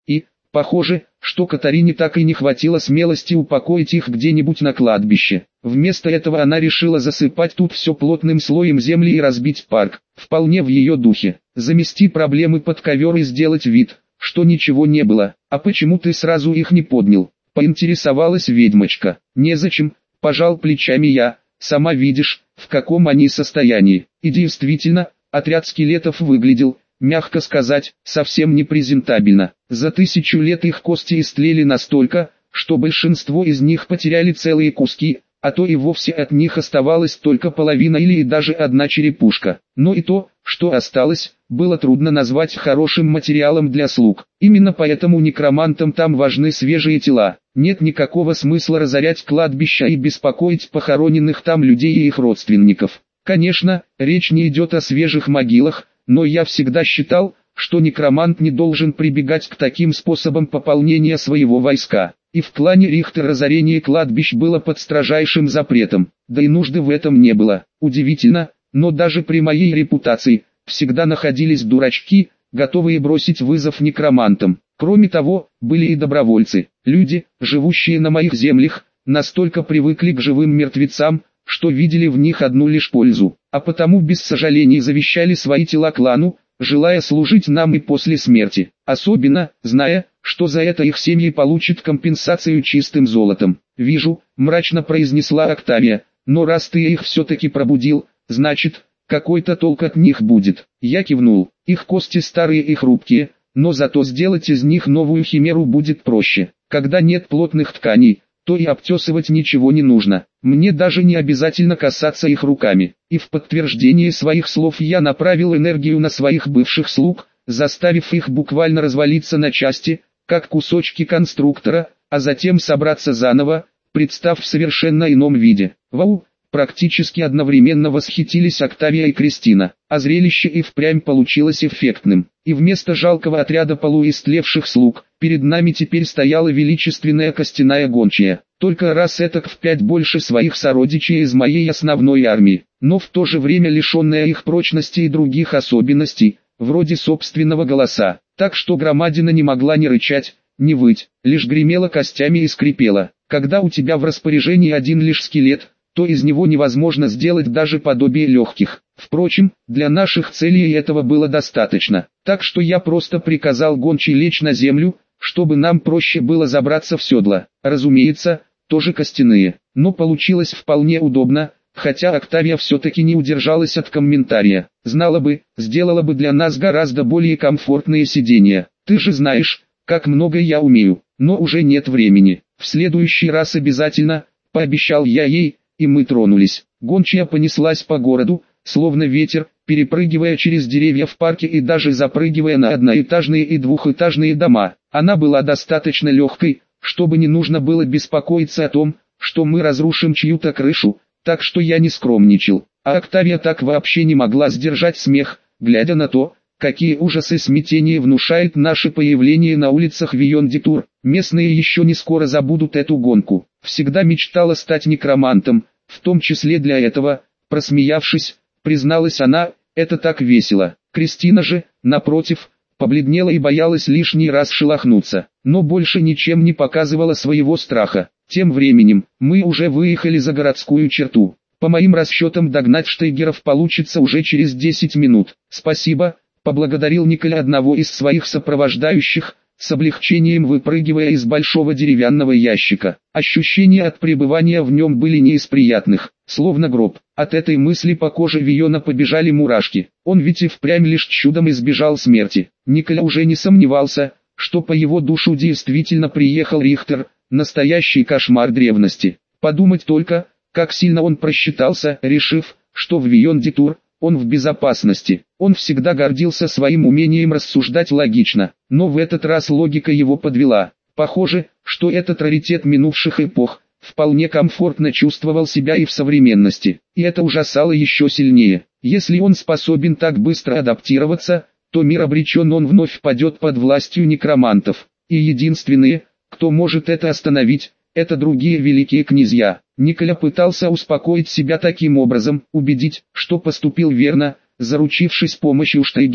И, похоже, что Катарине так и не хватило смелости упокоить их где-нибудь на кладбище. Вместо этого она решила засыпать тут все плотным слоем земли и разбить парк. Вполне в ее духе. Замести проблемы под ковер и сделать вид, что ничего не было. «А почему ты сразу их не поднял?» — поинтересовалась ведьмочка. «Незачем», — пожал плечами я, — «сама видишь, в каком они состоянии». И действительно, отряд скелетов выглядел, мягко сказать, совсем непрезентабельно. За 1000 лет их кости истлели настолько, что большинство из них потеряли целые куски, а то и вовсе от них оставалась только половина или и даже одна черепушка. Но и то, что осталось, было трудно назвать хорошим материалом для слуг. Именно поэтому некромантам там важны свежие тела. Нет никакого смысла разорять кладбища и беспокоить похороненных там людей и их родственников. Конечно, речь не идет о свежих могилах, но я всегда считал, что некромант не должен прибегать к таким способам пополнения своего войска. И в клане Рихтер разорение кладбищ было под строжайшим запретом, да и нужды в этом не было. Удивительно, но даже при моей репутации, всегда находились дурачки, готовые бросить вызов некромантам. Кроме того, были и добровольцы. Люди, живущие на моих землях, настолько привыкли к живым мертвецам, что видели в них одну лишь пользу, а потому без сожалений завещали свои тела клану, желая служить нам и после смерти, особенно, зная, что за это их семьи получат компенсацию чистым золотом. «Вижу», — мрачно произнесла Октавия, — «но раз ты их все-таки пробудил, значит, какой-то толк от них будет». Я кивнул. Их кости старые и хрупкие, но зато сделать из них новую химеру будет проще. Когда нет плотных тканей, то и обтесывать ничего не нужно. Мне даже не обязательно касаться их руками. И в подтверждение своих слов я направил энергию на своих бывших слуг, заставив их буквально развалиться на части, как кусочки конструктора, а затем собраться заново, представ в совершенно ином виде. Вау! Практически одновременно восхитились Октавия и Кристина, а зрелище и впрямь получилось эффектным. И вместо жалкого отряда полуистлевших слуг, перед нами теперь стояла величественная костяная гончая, только раз этак в 5 больше своих сородичей из моей основной армии, но в то же время лишенная их прочности и других особенностей, вроде собственного голоса, так что громадина не могла ни рычать, ни выть, лишь гремела костями и скрипела. Когда у тебя в распоряжении один лишь скелет, то из него невозможно сделать даже подобие легких. Впрочем, для наших целей этого было достаточно, так что я просто приказал гончей лечь на землю, чтобы нам проще было забраться в седло. Разумеется, тоже костяные, но получилось вполне удобно, хотя Октавия все-таки не удержалась от комментария. Знала бы, сделала бы для нас гораздо более комфортные сиденья. Ты же знаешь, как много я умею, но уже нет времени. В следующий раз обязательно, пообещал я ей, и мы тронулись. Гончая понеслась по городу, словно ветер, перепрыгивая через деревья в парке и даже запрыгивая на одноэтажные и двухэтажные дома. Она была достаточно легкой, чтобы не нужно было беспокоиться о том, что мы разрушим чью-то крышу, так что я не скромничал. А Октавия так вообще не могла сдержать смех, глядя на то, какие ужасы и смятения внушает наше появление на улицах Вийондитур. Местные еще не скоро забудут эту гонку. Всегда мечтала стать некромантом, в том числе для этого, просмеявшись, призналась она, это так весело. Кристина же, напротив, побледнела и боялась лишний раз шелохнуться, но больше ничем не показывала своего страха. Тем временем, мы уже выехали за городскую черту. По моим расчетам догнать Штейгеров получится уже через 10 минут. Спасибо, поблагодарил Николя одного из своих сопровождающих, с облегчением выпрыгивая из большого деревянного ящика. Ощущения от пребывания в нем были не из приятных, словно гроб. От этой мысли по коже Виона побежали мурашки. Он ведь и впрямь лишь чудом избежал смерти. Николя уже не сомневался, что по его душу действительно приехал Рихтер, настоящий кошмар древности. Подумать только, как сильно он просчитался, решив, что в Вийондитур он в безопасности. Он всегда гордился своим умением рассуждать логично, но в этот раз логика его подвела. Похоже, что этот раритет минувших эпох вполне комфортно чувствовал себя и в современности, и это ужасало еще сильнее. Если он способен так быстро адаптироваться, то мир обречен, он вновь падет под властью некромантов, и единственные, кто может это остановить, это другие великие князья. Николя пытался успокоить себя таким образом, убедить, что поступил верно, заручившись помощью Штейгеров,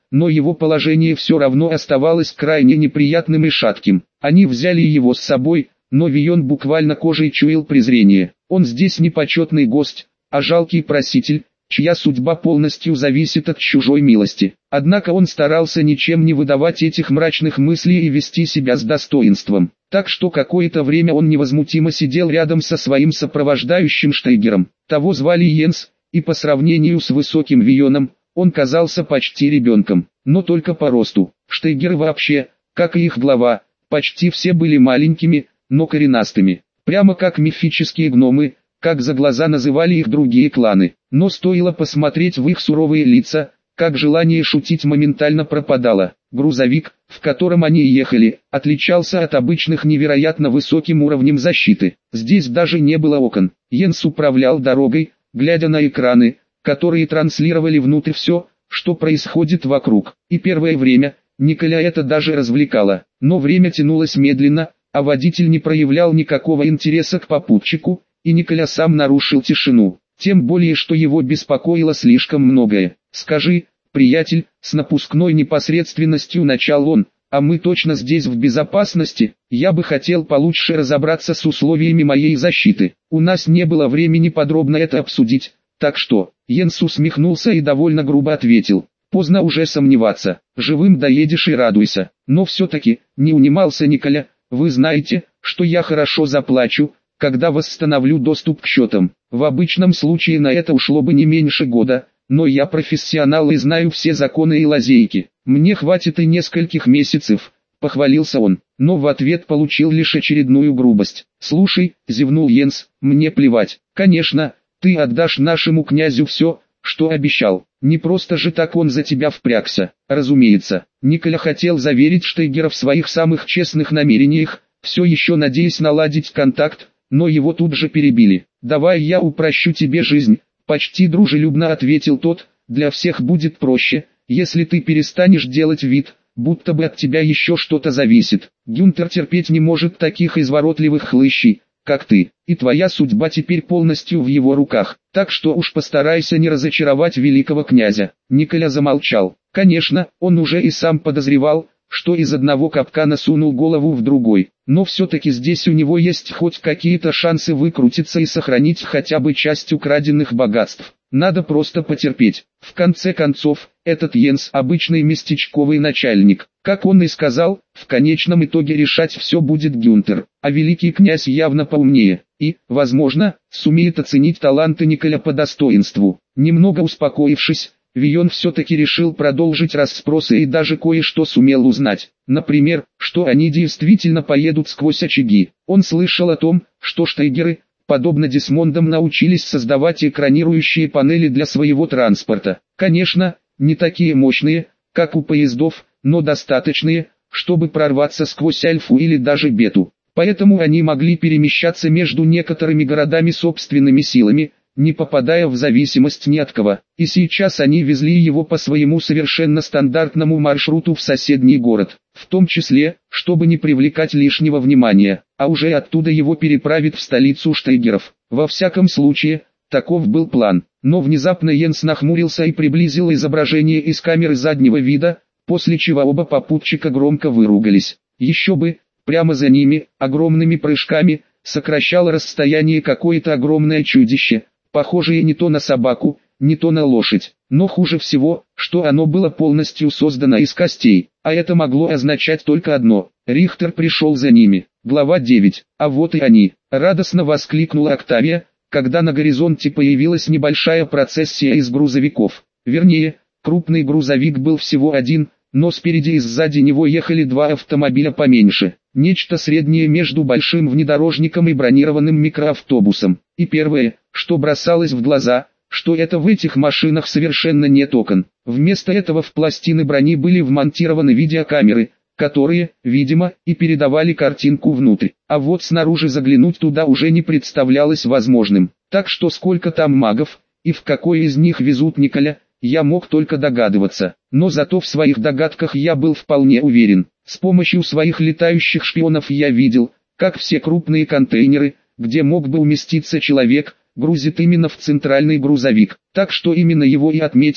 но его положение все равно оставалось крайне неприятным и шатким. Они взяли его с собой, но Вион буквально кожей чуял презрение. Он здесь не почетный гость, а жалкий проситель, чья судьба полностью зависит от чужой милости. Однако он старался ничем не выдавать этих мрачных мыслей и вести себя с достоинством. Так что какое-то время он невозмутимо сидел рядом со своим сопровождающим Штейгером. Того звали Йенс, и по сравнению с высоким Вионом, он казался почти ребенком, но только по росту. Штейгеры вообще, как и их глава, почти все были маленькими, но коренастыми. Прямо как мифические гномы, как за глаза называли их другие кланы. Но стоило посмотреть в их суровые лица, как желание шутить моментально пропадало. Грузовик, в котором они ехали, отличался от обычных невероятно высоким уровнем защиты. Здесь даже не было окон. Йенс управлял дорогой, глядя на экраны, которые транслировали внутрь все, что происходит вокруг. И первое время, Николя это даже развлекало. Но время тянулось медленно, а водитель не проявлял никакого интереса к попутчику, и Николя сам нарушил тишину. Тем более, что его беспокоило слишком многое. «Скажи, приятель», с напускной непосредственностью начал он, «а мы точно здесь в безопасности? Я бы хотел получше разобраться с условиями моей защиты. У нас не было времени подробно это обсудить, так что...» Йенс усмехнулся и довольно грубо ответил. «Поздно уже сомневаться, живым доедешь и радуйся». Но все-таки, не унимался Николя, «вы знаете, что я хорошо заплачу, когда восстановлю доступ к счетам. В обычном случае на это ушло бы не меньше года, но я профессионал и знаю все законы и лазейки. Мне хватит и нескольких месяцев», — похвалился он, но в ответ получил лишь очередную грубость. «Слушай», — зевнул Йенс, — «мне плевать. Конечно, ты отдашь нашему князю все, что обещал. Не просто же так он за тебя впрягся». Разумеется, Николя хотел заверить Штейгера в своих самых честных намерениях, все еще надеясь наладить контакт, но его тут же перебили. «Давай я упрощу тебе жизнь», — почти дружелюбно ответил тот, «для всех будет проще, если ты перестанешь делать вид, будто бы от тебя еще что-то зависит. Гюнтер терпеть не может таких изворотливых хлыщей, как ты, и твоя судьба теперь полностью в его руках, так что уж постарайся не разочаровать великого князя». Николя замолчал. Конечно, он уже и сам подозревал, что из одного капкана сунул голову в другой, но все-таки здесь у него есть хоть какие-то шансы выкрутиться и сохранить хотя бы часть украденных богатств. Надо просто потерпеть. В конце концов, этот Йенс обычный местечковый начальник. Как он и сказал, в конечном итоге решать все будет Гюнтер, а великий князь явно поумнее, и, возможно, сумеет оценить таланты Николя по достоинству. Немного успокоившись, Вион все-таки решил продолжить расспросы и даже кое-что сумел узнать. Например, что они действительно поедут сквозь очаги. Он слышал о том, что Штейгеры, подобно Десмондам, научились создавать экранирующие панели для своего транспорта. Конечно, не такие мощные, как у поездов, но достаточные, чтобы прорваться сквозь Альфу или даже Бету. Поэтому они могли перемещаться между некоторыми городами собственными силами, не попадая в зависимость ни от кого. И сейчас они везли его по своему совершенно стандартному маршруту в соседний город, в том числе, чтобы не привлекать лишнего внимания, а уже оттуда его переправят в столицу Штейгеров. Во всяком случае, таков был план. Но внезапно Йенс нахмурился и приблизил изображение из камеры заднего вида, после чего оба попутчика громко выругались. Еще бы, прямо за ними, огромными прыжками, сокращало расстояние какое-то огромное чудище, похожее не то на собаку, не то на лошадь, но хуже всего, что оно было полностью создано из костей, а это могло означать только одно: Рихтер пришел за ними. Глава 9. А вот и они, радостно воскликнула Октавия, когда на горизонте появилась небольшая процессия из грузовиков. Вернее, крупный грузовик был всего один, но спереди и сзади него ехали два автомобиля поменьше. Нечто среднее между большим внедорожником и бронированным микроавтобусом. И первое, что бросалось в глаза, что это в этих машинах совершенно нет окон. Вместо этого в пластины брони были вмонтированы видеокамеры, которые, видимо, и передавали картинку внутрь. А вот снаружи заглянуть туда уже не представлялось возможным. Так что сколько там магов, и в какой из них везут Николя, я мог только догадываться. Но зато в своих догадках я был вполне уверен. С помощью своих летающих шпионов я видел, как все крупные контейнеры, где мог бы уместиться человек, грузит именно в центральный грузовик. Так что именно его и отметил,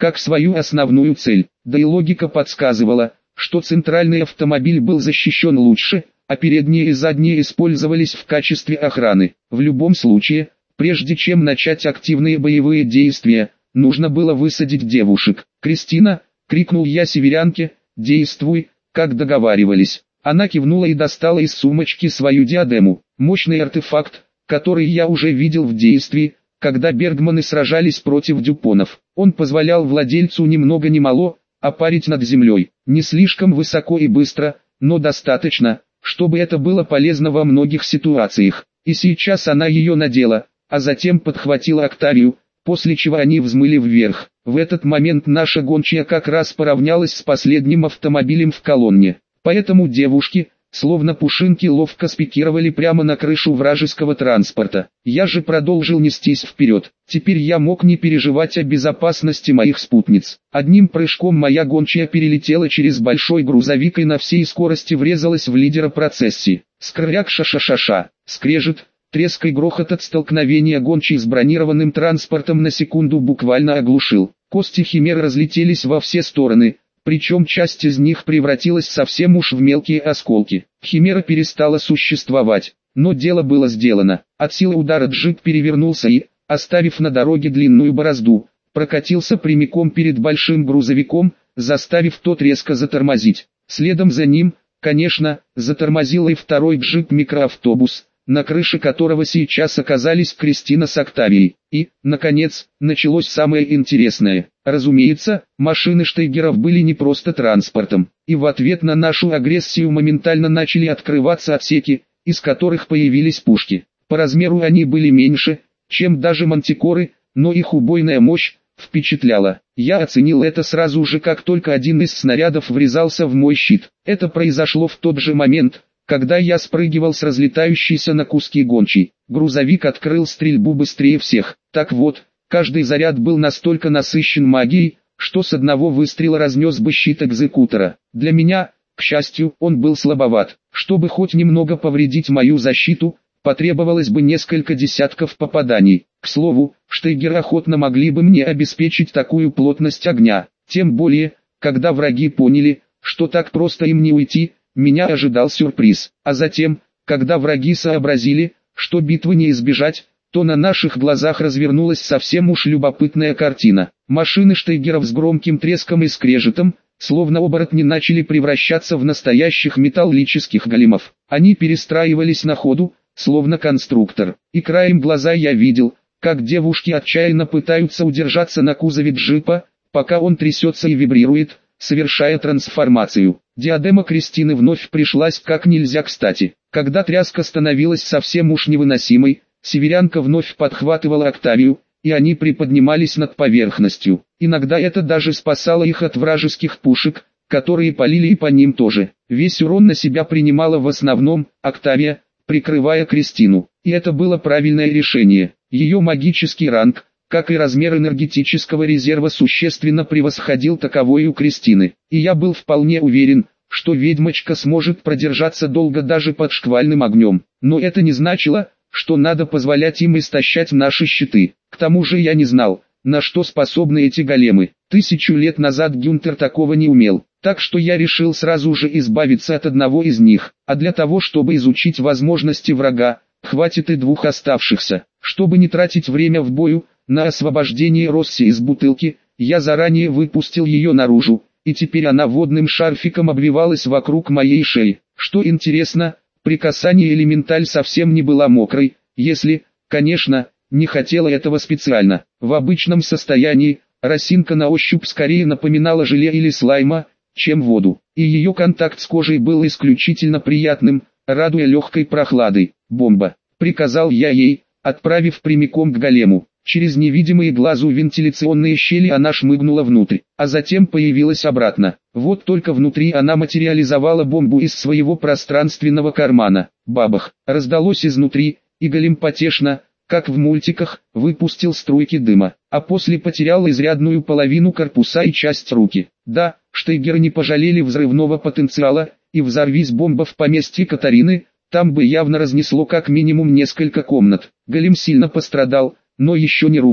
как свою основную цель. Да и логика подсказывала, что центральный автомобиль был защищен лучше, а передние и задние использовались в качестве охраны. В любом случае, прежде чем начать активные боевые действия, нужно было высадить девушек. «Кристина!» — крикнул я северянке, «действуй, как договаривались». Она кивнула и достала из сумочки свою диадему. Мощный артефакт, который я уже видел в действии, когда Бергманы сражались против Дюпонов. Он позволял владельцу ни много ни мало парить над землей. Не слишком высоко и быстро, но достаточно, чтобы это было полезно во многих ситуациях. И сейчас она ее надела, а затем подхватила Октавию, после чего они взмыли вверх. В этот момент наша гончая как раз поравнялась с последним автомобилем в колонне. Поэтому девушки, словно пушинки, ловко спикировали прямо на крышу вражеского транспорта. Я же продолжил нестись вперед. Теперь я мог не переживать о безопасности моих спутниц. Одним прыжком моя гончая перелетела через большой грузовик и на всей скорости врезалась в лидера процессии. Скряк ша-ша-ша-ша, скрежет, треск и грохот от столкновения гончей с бронированным транспортом на секунду буквально оглушил. Кости химер разлетелись во все стороны, причем часть из них превратилась совсем уж в мелкие осколки. Химера перестала существовать, но дело было сделано. От силы удара джип перевернулся и, оставив на дороге длинную борозду, прокатился прямиком перед большим грузовиком, заставив тот резко затормозить. Следом за ним, конечно, затормозил и второй джип-микроавтобус, на крыше которого сейчас оказались Кристина с Октавией. И, наконец, началось самое интересное. Разумеется, машины Штейгеров были не просто транспортом, и в ответ на нашу агрессию моментально начали открываться отсеки, из которых появились пушки. По размеру они были меньше, чем даже мантикоры, но их убойная мощь впечатляла. Я оценил это сразу же, как только один из снарядов врезался в мой щит. Это произошло в тот же момент, когда я спрыгивал с разлетающейся на куски гончей. Грузовик открыл стрельбу быстрее всех. Так вот, каждый заряд был настолько насыщен магией, что с одного выстрела разнес бы щит экзекутора. Для меня, к счастью, он был слабоват. Чтобы хоть немного повредить мою защиту, потребовалось бы несколько десятков попаданий. К слову, Штейгеры охотно могли бы мне обеспечить такую плотность огня. Тем более, когда враги поняли, что так просто им не уйти, меня ожидал сюрприз. А затем, когда враги сообразили, что битвы не избежать, то на наших глазах развернулась совсем уж любопытная картина. Машины Штейгеров с громким треском и скрежетом, словно оборотни, начали превращаться в настоящих металлических големов. Они перестраивались на ходу, словно конструктор. И краем глаза я видел, как девушки отчаянно пытаются удержаться на кузове джипа, пока он трясется и вибрирует, совершая трансформацию. Диадема Кристины вновь пришлась как нельзя кстати. Когда тряска становилась совсем уж невыносимой, северянка вновь подхватывала Октавию, и они приподнимались над поверхностью. Иногда это даже спасало их от вражеских пушек, которые палили и по ним тоже. Весь урон на себя принимала в основном Октавия, прикрывая Кристину. И это было правильное решение. Ее магический ранг, как и размер энергетического резерва, существенно превосходил таковой у Кристины. И я был вполне уверен, что ведьмочка сможет продержаться долго даже под шквальным огнем. Но это не значило, что надо позволять им истощать наши щиты. К тому же я не знал, на что способны эти големы. 1000 лет назад Гюнтер такого не умел. Так что я решил сразу же избавиться от одного из них. А для того, чтобы изучить возможности врага, хватит и двух оставшихся. Чтобы не тратить время в бою, на освобождение Росси из бутылки, я заранее выпустил ее наружу, и теперь она водным шарфиком обвивалась вокруг моей шеи. Что интересно, при касании элементаль совсем не была мокрой, если, конечно, не хотела этого специально. В обычном состоянии, росинка на ощупь скорее напоминала желе или слайма, чем воду, и ее контакт с кожей был исключительно приятным, радуя легкой прохладой. «Бомба!» — приказал я ей, отправив прямиком к голему. Через невидимые глазу вентиляционные щели она шмыгнула внутрь, а затем появилась обратно. Вот только внутри она материализовала бомбу из своего пространственного кармана. Бабах! Раздалось изнутри, и голем потешно, как в мультиках, выпустил струйки дыма, а после потерял изрядную половину корпуса и часть руки. Да, Штейгеры не пожалели взрывного потенциала, и взорвись бомба в поместье Катарины, там бы явно разнесло как минимум несколько комнат. Голем сильно пострадал, но еще не рухнул.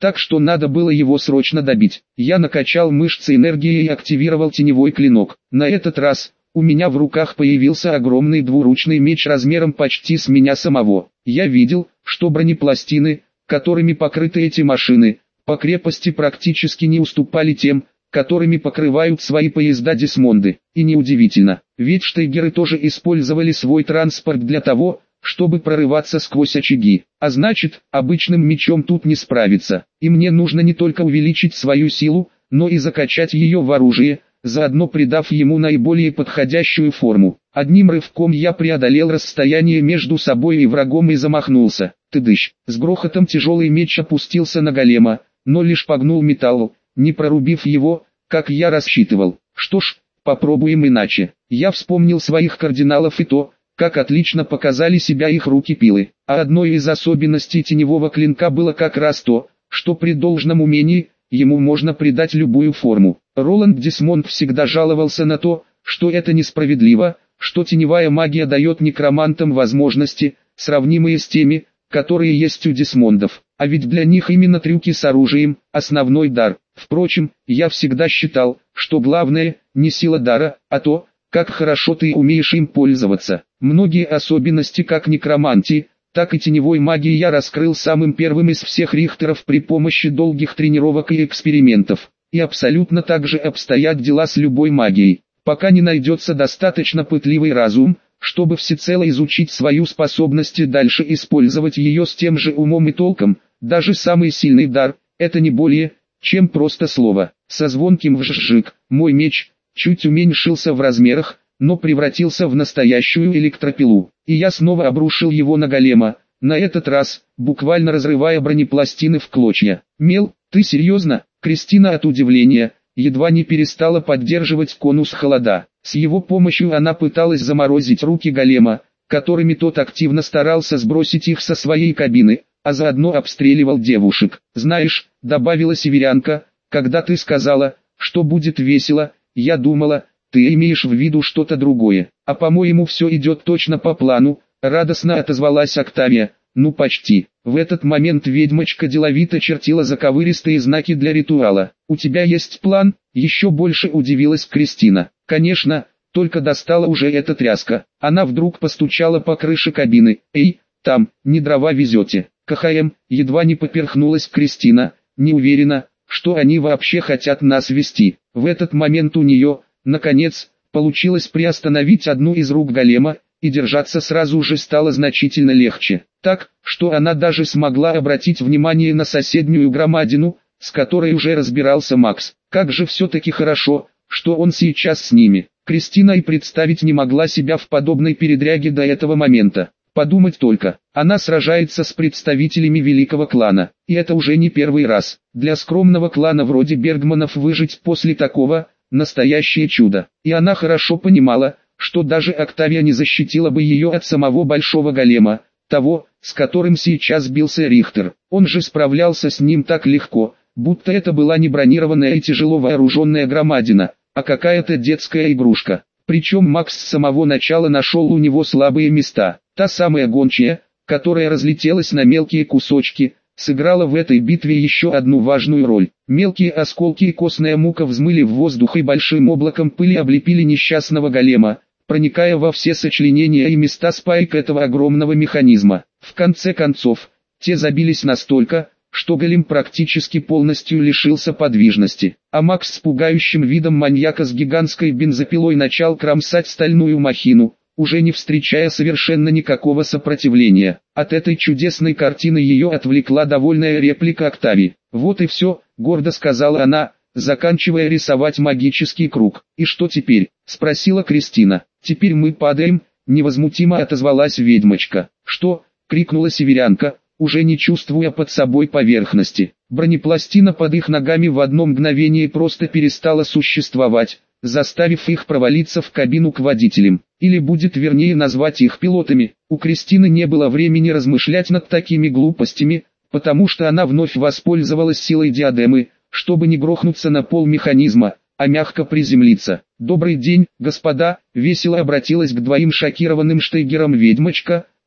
так что надо было его срочно добить. Я накачал мышцы энергией и активировал теневой клинок. На этот раз у меня в руках появился огромный двуручный меч размером почти с меня самого. Я видел, что бронепластины, которыми покрыты эти машины, по крепости практически не уступали тем, которыми покрывают свои поезда Десмонды. И неудивительно, ведь штейгеры тоже использовали свой транспорт для того, чтобы прорываться сквозь очаги. А значит, обычным мечом тут не справиться. И мне нужно не только увеличить свою силу, но и закачать ее в оружие, заодно придав ему наиболее подходящую форму. Одним рывком я преодолел расстояние между собой и врагом и замахнулся. Тыдыщ! С грохотом тяжелый меч опустился на голема, но лишь погнул металл, не прорубив его, как я рассчитывал. Что ж, попробуем иначе. Я вспомнил своих кардиналов и то, как отлично показали себя их руки-пилы. А одной из особенностей теневого клинка было как раз то, что при должном умении, ему можно придать любую форму. Роланд Десмонд всегда жаловался на то, что это несправедливо, что теневая магия дает некромантам возможности, сравнимые с теми, которые есть у Десмондов. А ведь для них именно трюки с оружием – основной дар. Впрочем, я всегда считал, что главное – не сила дара, а то, как хорошо ты умеешь им пользоваться. Многие особенности как некромантии, так и теневой магии я раскрыл самым первым из всех рихтеров при помощи долгих тренировок и экспериментов. И абсолютно так же обстоят дела с любой магией. Пока не найдется достаточно пытливый разум, чтобы всецело изучить свою способность и дальше использовать ее с тем же умом и толком, даже самый сильный дар – это не более, чем просто слово. Со звонким вжжик мой меч чуть уменьшился в размерах, но превратился в настоящую электропилу. И я снова обрушил его на голема, на этот раз, буквально разрывая бронепластины в клочья. «Мел, ты серьезно?» Кристина от удивления едва не перестала поддерживать конус холода. С его помощью она пыталась заморозить руки голема, которыми тот активно старался сбросить их со своей кабины, а заодно обстреливал девушек. «Знаешь», — добавила северянка, — «когда ты сказала, что будет весело, я думала, ты имеешь в виду что-то другое. А по-моему все идет точно по плану», — радостно отозвалась Октавия. «Ну почти». В этот момент ведьмочка деловито чертила заковыристые знаки для ритуала. «У тебя есть план?» — еще больше удивилась Кристина. «Конечно, только достала уже эта тряска». Она вдруг постучала по крыше кабины. «Эй, там, не дрова везете?» «КХМ», едва не поперхнулась Кристина, не уверена, что они вообще хотят нас вести. В этот момент у нее, наконец, получилось приостановить одну из рук голема, и держаться сразу же стало значительно легче. Так, что она даже смогла обратить внимание на соседнюю громадину, с которой уже разбирался Макс. Как же все-таки хорошо, что он сейчас с ними. Кристина и представить не могла себя в подобной передряге до этого момента. Подумать только, она сражается с представителями великого клана, и это уже не первый раз. Для скромного клана вроде Бергманов выжить после такого – настоящее чудо. И она хорошо понимала, что даже Октавия не защитила бы ее от самого большого голема, того, с которым сейчас бился Рихтер. Он же справлялся с ним так легко, будто это была не бронированная и тяжело вооруженная громадина, а какая-то детская игрушка. Причем Макс с самого начала нашел у него слабые места. Та самая гончая, которая разлетелась на мелкие кусочки, сыграла в этой битве еще одну важную роль. Мелкие осколки и костная мука взмыли в воздух и большим облаком пыли облепили несчастного голема, проникая во все сочленения и места спаек этого огромного механизма. В конце концов, те забились настолько, что голем практически полностью лишился подвижности, а Макс с пугающим видом маньяка с гигантской бензопилой начал кромсать стальную махину, уже не встречая совершенно никакого сопротивления. От этой чудесной картины ее отвлекла довольная реплика Октавии. «Вот и все», — гордо сказала она, заканчивая рисовать магический круг. «И что теперь?» — спросила Кристина. «Теперь мы падаем», — невозмутимо отозвалась ведьмочка. «Что?» — крикнула северянка, уже не чувствуя под собой поверхности. Бронепластина под их ногами в одно мгновение просто перестала существовать, заставив их провалиться в кабину к водителям. Или будет вернее назвать их пилотами. У Кристины не было времени размышлять над такими глупостями, потому что она вновь воспользовалась силой диадемы, чтобы не грохнуться на пол механизма, а мягко приземлиться. «Добрый день, господа», — весело обратилась к двоим шокированным штейгерам ведьмочка,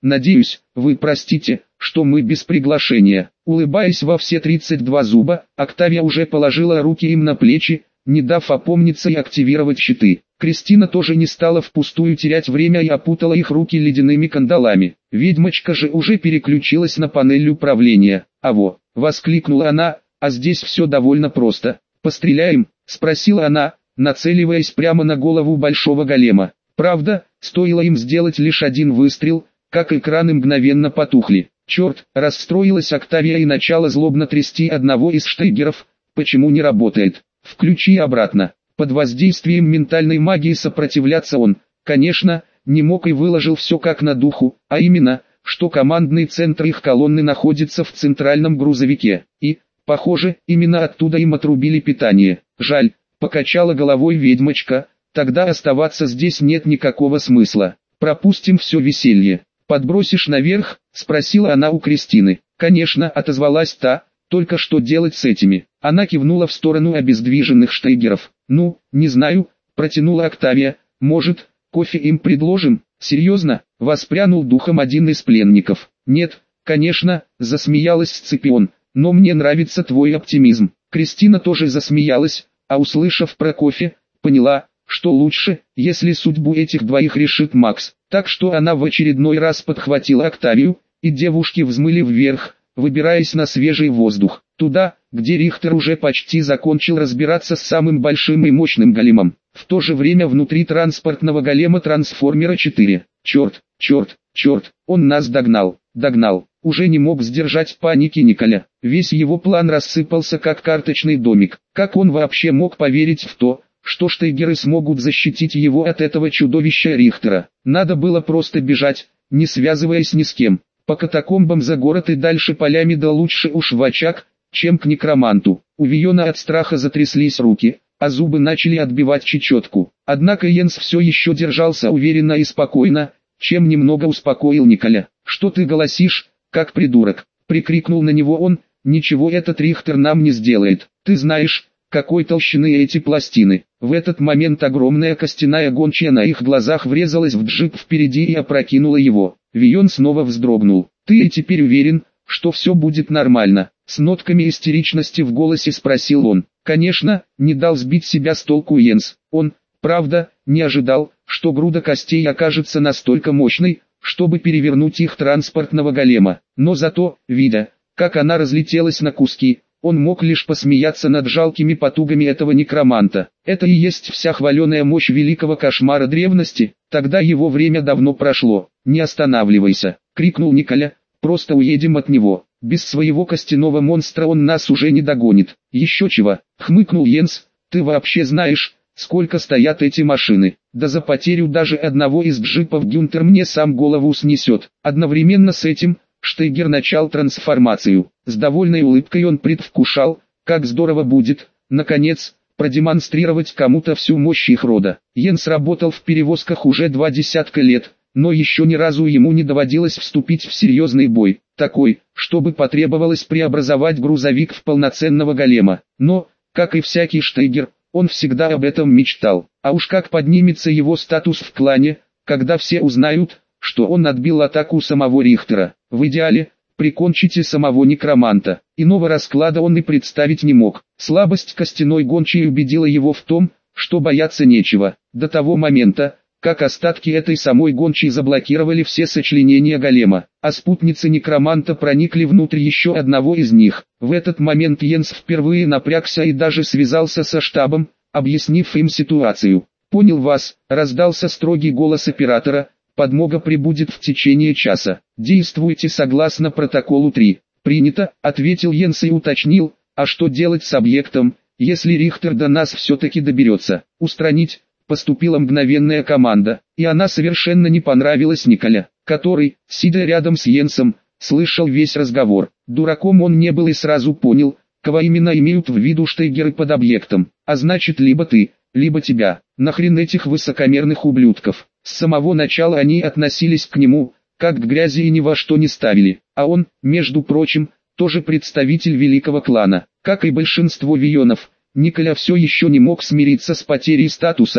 надеюсь, вы простите, что мы без приглашения». Улыбаясь во все 32 зуба, Октавия уже положила руки им на плечи, не дав опомниться и активировать щиты. Кристина тоже не стала впустую терять время и опутала их руки ледяными кандалами. Ведьмочка же уже переключилась на панель управления. «Аво!» — воскликнула она, «а здесь все довольно просто. Постреляем?» — спросила она, нацеливаясь прямо на голову большого голема. Правда, стоило им сделать лишь один выстрел, как экраны мгновенно потухли. «Черт!» — расстроилась Октавия и начала злобно трясти одного из штейгеров. «Почему не работает? Включи обратно». Под воздействием ментальной магии сопротивляться он, конечно, не мог и выложил все как на духу, а именно, что командный центр их колонны находится в центральном грузовике, и, похоже, именно оттуда им отрубили питание. «Жаль», — покачала головой ведьмочка, «тогда оставаться здесь нет никакого смысла. Пропустим все веселье. Подбросишь наверх?» — спросила она у Кристины. «Конечно», — отозвалась та, «только что делать с этими?» Она кивнула в сторону обездвиженных штейгеров. «Ну, не знаю», — протянула Октавия, «может, кофе им предложим?» «Серьезно?» — воспрянул духом один из пленников. «Нет, конечно», — засмеялась Сципион, «но мне нравится твой оптимизм». Кристина тоже засмеялась, а услышав про кофе, поняла, что лучше, если судьбу этих двоих решит Макс. Так что она в очередной раз подхватила Октавию, и девушки взмыли вверх, выбираясь на свежий воздух, туда, где Рихтер уже почти закончил разбираться с самым большим и мощным големом. В то же время внутри транспортного голема трансформера 4. «Черт, черт, черт, он нас догнал, догнал!» Уже не мог сдержать паники Николя. Весь его план рассыпался как карточный домик. Как он вообще мог поверить в то, что штейгеры смогут защитить его от этого чудовища Рихтера? Надо было просто бежать, не связываясь ни с кем. По катакомбам за город и дальше полями, да лучше уж в очаг, чем к некроманту. У Виона от страха затряслись руки, а зубы начали отбивать чечетку. Однако Йенс все еще держался уверенно и спокойно, чем немного успокоил Николя. «Что ты голосишь, как придурок?» — прикрикнул на него он, «ничего этот Рихтер нам не сделает. Ты знаешь, какой толщины эти пластины». В этот момент огромная костяная гончая на их глазах врезалась в джип впереди и опрокинула его. Вион снова вздрогнул. «Ты и теперь уверен, что все будет нормально?» С нотками истеричности в голосе спросил он. Конечно, не дал сбить себя с толку Йенс. Он, правда, не ожидал, что груда костей окажется настолько мощной, чтобы перевернуть их транспортного голема. Но зато, видя, как она разлетелась на куски, он мог лишь посмеяться над жалкими потугами этого некроманта. Это и есть вся хваленая мощь великого кошмара древности. Тогда его время давно прошло. «Не останавливайся!» — крикнул Николя. «Просто уедем от него. Без своего костяного монстра он нас уже не догонит». «Еще чего?» — хмыкнул Йенс. «Ты вообще знаешь, сколько стоят эти машины? Да за потерю даже одного из джипов Гюнтер мне сам голову снесет». Одновременно с этим Штейгер начал трансформацию. С довольной улыбкой он предвкушал, как здорово будет, наконец, продемонстрировать кому-то всю мощь их рода. Йенс работал в перевозках уже 20 лет, но еще ни разу ему не доводилось вступить в серьезный бой, такой, чтобы потребовалось преобразовать грузовик в полноценного голема. Но, как и всякий штейгер, он всегда об этом мечтал. А уж как поднимется его статус в клане, когда все узнают, что он отбил атаку самого Рихтера. В идеале, прикончите самого некроманта. Иного расклада он и представить не мог. Слабость костяной гончей убедила его в том, что бояться нечего. До того момента, как остатки этой самой гончей заблокировали все сочленения голема, а спутницы некроманта проникли внутрь еще одного из них. В этот момент Йенс впервые напрягся и даже связался со штабом, объяснив им ситуацию. «Понял вас», — раздался строгий голос оператора, «подмога прибудет в течение часа. Действуйте согласно протоколу 3». «Принято», — ответил Йенс и уточнил, «а что делать с объектом, если Рихтер до нас все-таки доберется?» «Устранить». Поступила мгновенная команда, и она совершенно не понравилась Николя, который, сидя рядом с Йенсом, слышал весь разговор. Дураком он не был и сразу понял, кого именно имеют в виду штейгеры под объектом. А значит, либо ты, либо тебя. Нахрен этих высокомерных ублюдков. С самого начала они относились к нему, как к грязи и ни во что не ставили. А он, между прочим, тоже представитель великого клана. Как и большинство вионов, Николя все еще не мог смириться с потерей статуса,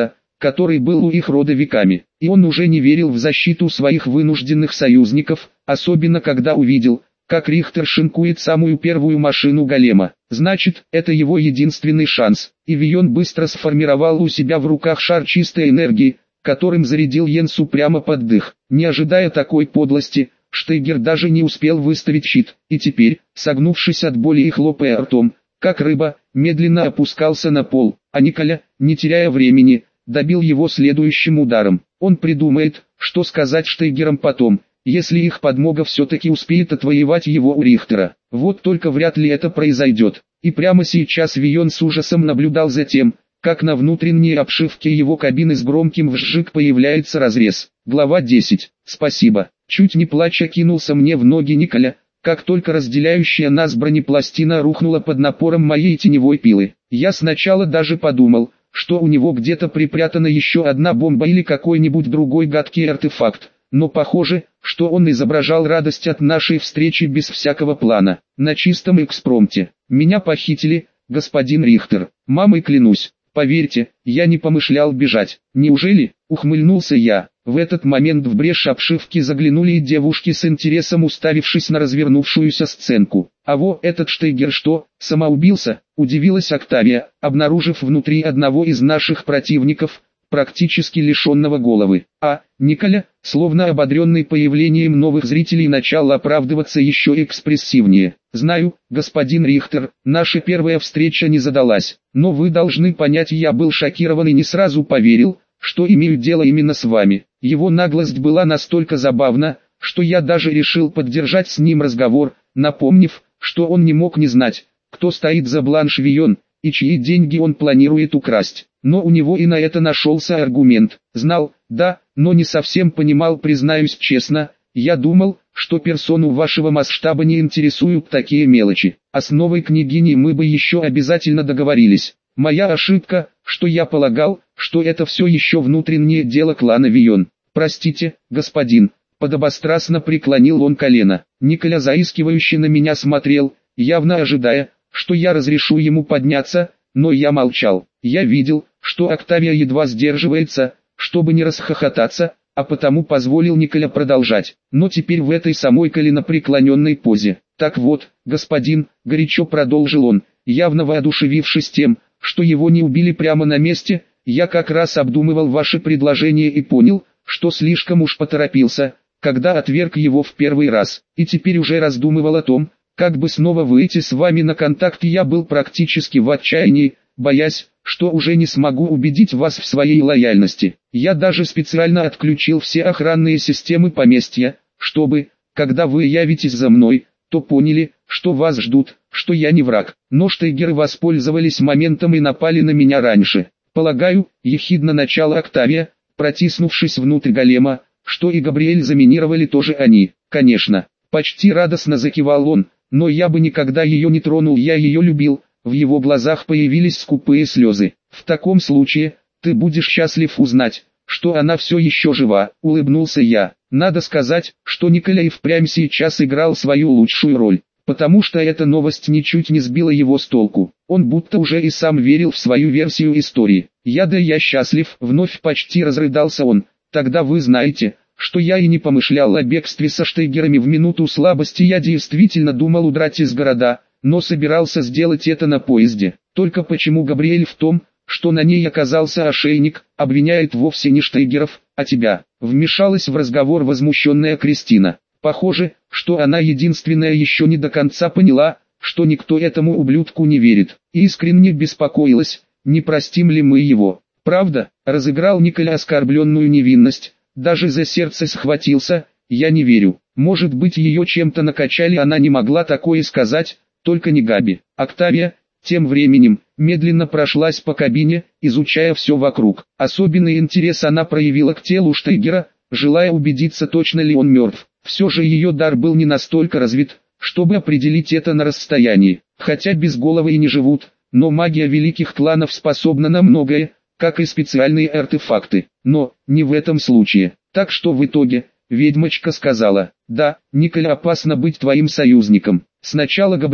который был у их рода веками. И он уже не верил в защиту своих вынужденных союзников, особенно когда увидел, как Рихтер шинкует самую первую машину голема. Значит, это его единственный шанс. И Вийон быстро сформировал у себя в руках шар чистой энергии, которым зарядил Йенсу прямо под дых. Не ожидая такой подлости, Штейгер даже не успел выставить щит, и теперь, согнувшись от боли и хлопая ртом, как рыба, медленно опускался на пол, а Николя, не теряя времени, добил его следующим ударом. Он придумает, что сказать Штейгерам потом, если их подмога все-таки успеет отвоевать его у Рихтера. Вот только вряд ли это произойдет. И прямо сейчас Вийон с ужасом наблюдал за тем, как на внутренней обшивке его кабины с громким вжжик появляется разрез. Глава 10. Спасибо. Чуть не плача кинулся мне в ноги Николя, как только разделяющая нас бронепластина рухнула под напором моей теневой пилы. Я сначала даже подумал, что у него где-то припрятана еще одна бомба или какой-нибудь другой гадкий артефакт, но похоже, что он изображал радость от нашей встречи без всякого плана, на чистом экспромте. Меня похитили, господин Рихтер, мамой клянусь. Поверьте, я не помышлял бежать. Неужели? Ухмыльнулся я. В этот момент в брешь обшивки заглянули и девушки с интересом уставившись на развернувшуюся сценку. А во этот Штейгер что, самоубился? Удивилась Октавия, обнаружив внутри одного из наших противников, практически лишенного головы. А Николя, словно ободренный появлением новых зрителей, начал оправдываться еще экспрессивнее. «Знаю, господин Рихтер, наша первая встреча не задалась, но вы должны понять, я был шокирован и не сразу поверил, что имею дело именно с вами». Его наглость была настолько забавна, что я даже решил поддержать с ним разговор, напомнив, что он не мог не знать, кто стоит за Бланш Вийон, и чьи деньги он планирует украсть. Но у него и на это нашелся аргумент. Знал, да, но не совсем понимал, признаюсь честно. Я думал, что персону вашего масштаба не интересуют такие мелочи. А с новой княгиней мы бы еще обязательно договорились. Моя ошибка, что я полагал, что это все еще внутреннее дело клана Вийон. Простите, господин, подобострастно преклонил он колено. Николя заискивающе на меня смотрел, явно ожидая, что я разрешу ему подняться, но я молчал. Я видел, что Октавия едва сдерживается, чтобы не расхохотаться, а потому позволил Николя продолжать, но теперь в этой самой коленопреклоненной позе. «Так вот, господин», — горячо продолжил он, явно воодушевившись тем, что его не убили прямо на месте, «я как раз обдумывал ваше предложение и понял, что слишком уж поторопился, когда отверг его в первый раз, и теперь уже раздумывал о том, как бы снова выйти с вами на контакт. Я был практически в отчаянии, боясь, что уже не смогу убедить вас в своей лояльности. Я даже специально отключил все охранные системы поместья, чтобы, когда вы явитесь за мной, то поняли, что вас ждут, что я не враг. Но Штейгеры воспользовались моментом и напали на меня раньше. Полагаю, ехидно начала Октавия, протиснувшись внутрь голема, что и Габриэль заминировали тоже они. Конечно, почти радостно закивал он, но я бы никогда ее не тронул, я ее любил. В его глазах появились скупые слезы. В таком случае, ты будешь счастлив узнать, что она все еще жива, улыбнулся я. Надо сказать, что Николя и впрямь сейчас играл свою лучшую роль, потому что эта новость ничуть не сбила его с толку. Он будто уже и сам верил в свою версию истории. Я счастлив, вновь почти разрыдался он. Тогда вы знаете, что я и не помышлял о бегстве со Штейгерами. В минуту слабости я действительно думал удрать из города, но собирался сделать это на поезде. Только почему Габриэль в том, что на ней оказался ошейник, обвиняет вовсе не Штейгеров, а тебя? Вмешалась в разговор возмущенная Кристина. Похоже, что она единственная еще не до конца поняла, что никто этому ублюдку не верит, и искренне беспокоилась, не простим ли мы его. Правда, разыграл Николя оскорбленную невинность, даже за сердце схватился. Я не верю. Может быть, ее чем-то накачали, она не могла такое сказать, только не Габи. Октавия, тем временем, медленно прошлась по кабине, изучая все вокруг. Особенный интерес она проявила к телу Штейгера, желая убедиться, точно ли он мертв. Все же ее дар был не настолько развит, чтобы определить это на расстоянии. Хотя без головы и не живут, но магия великих кланов способна на многое, как и специальные артефакты. Но, не в этом случае. Так что в итоге, ведьмочка сказала: «Да, Николя, опасно быть твоим союзником. Сначала Габриэль,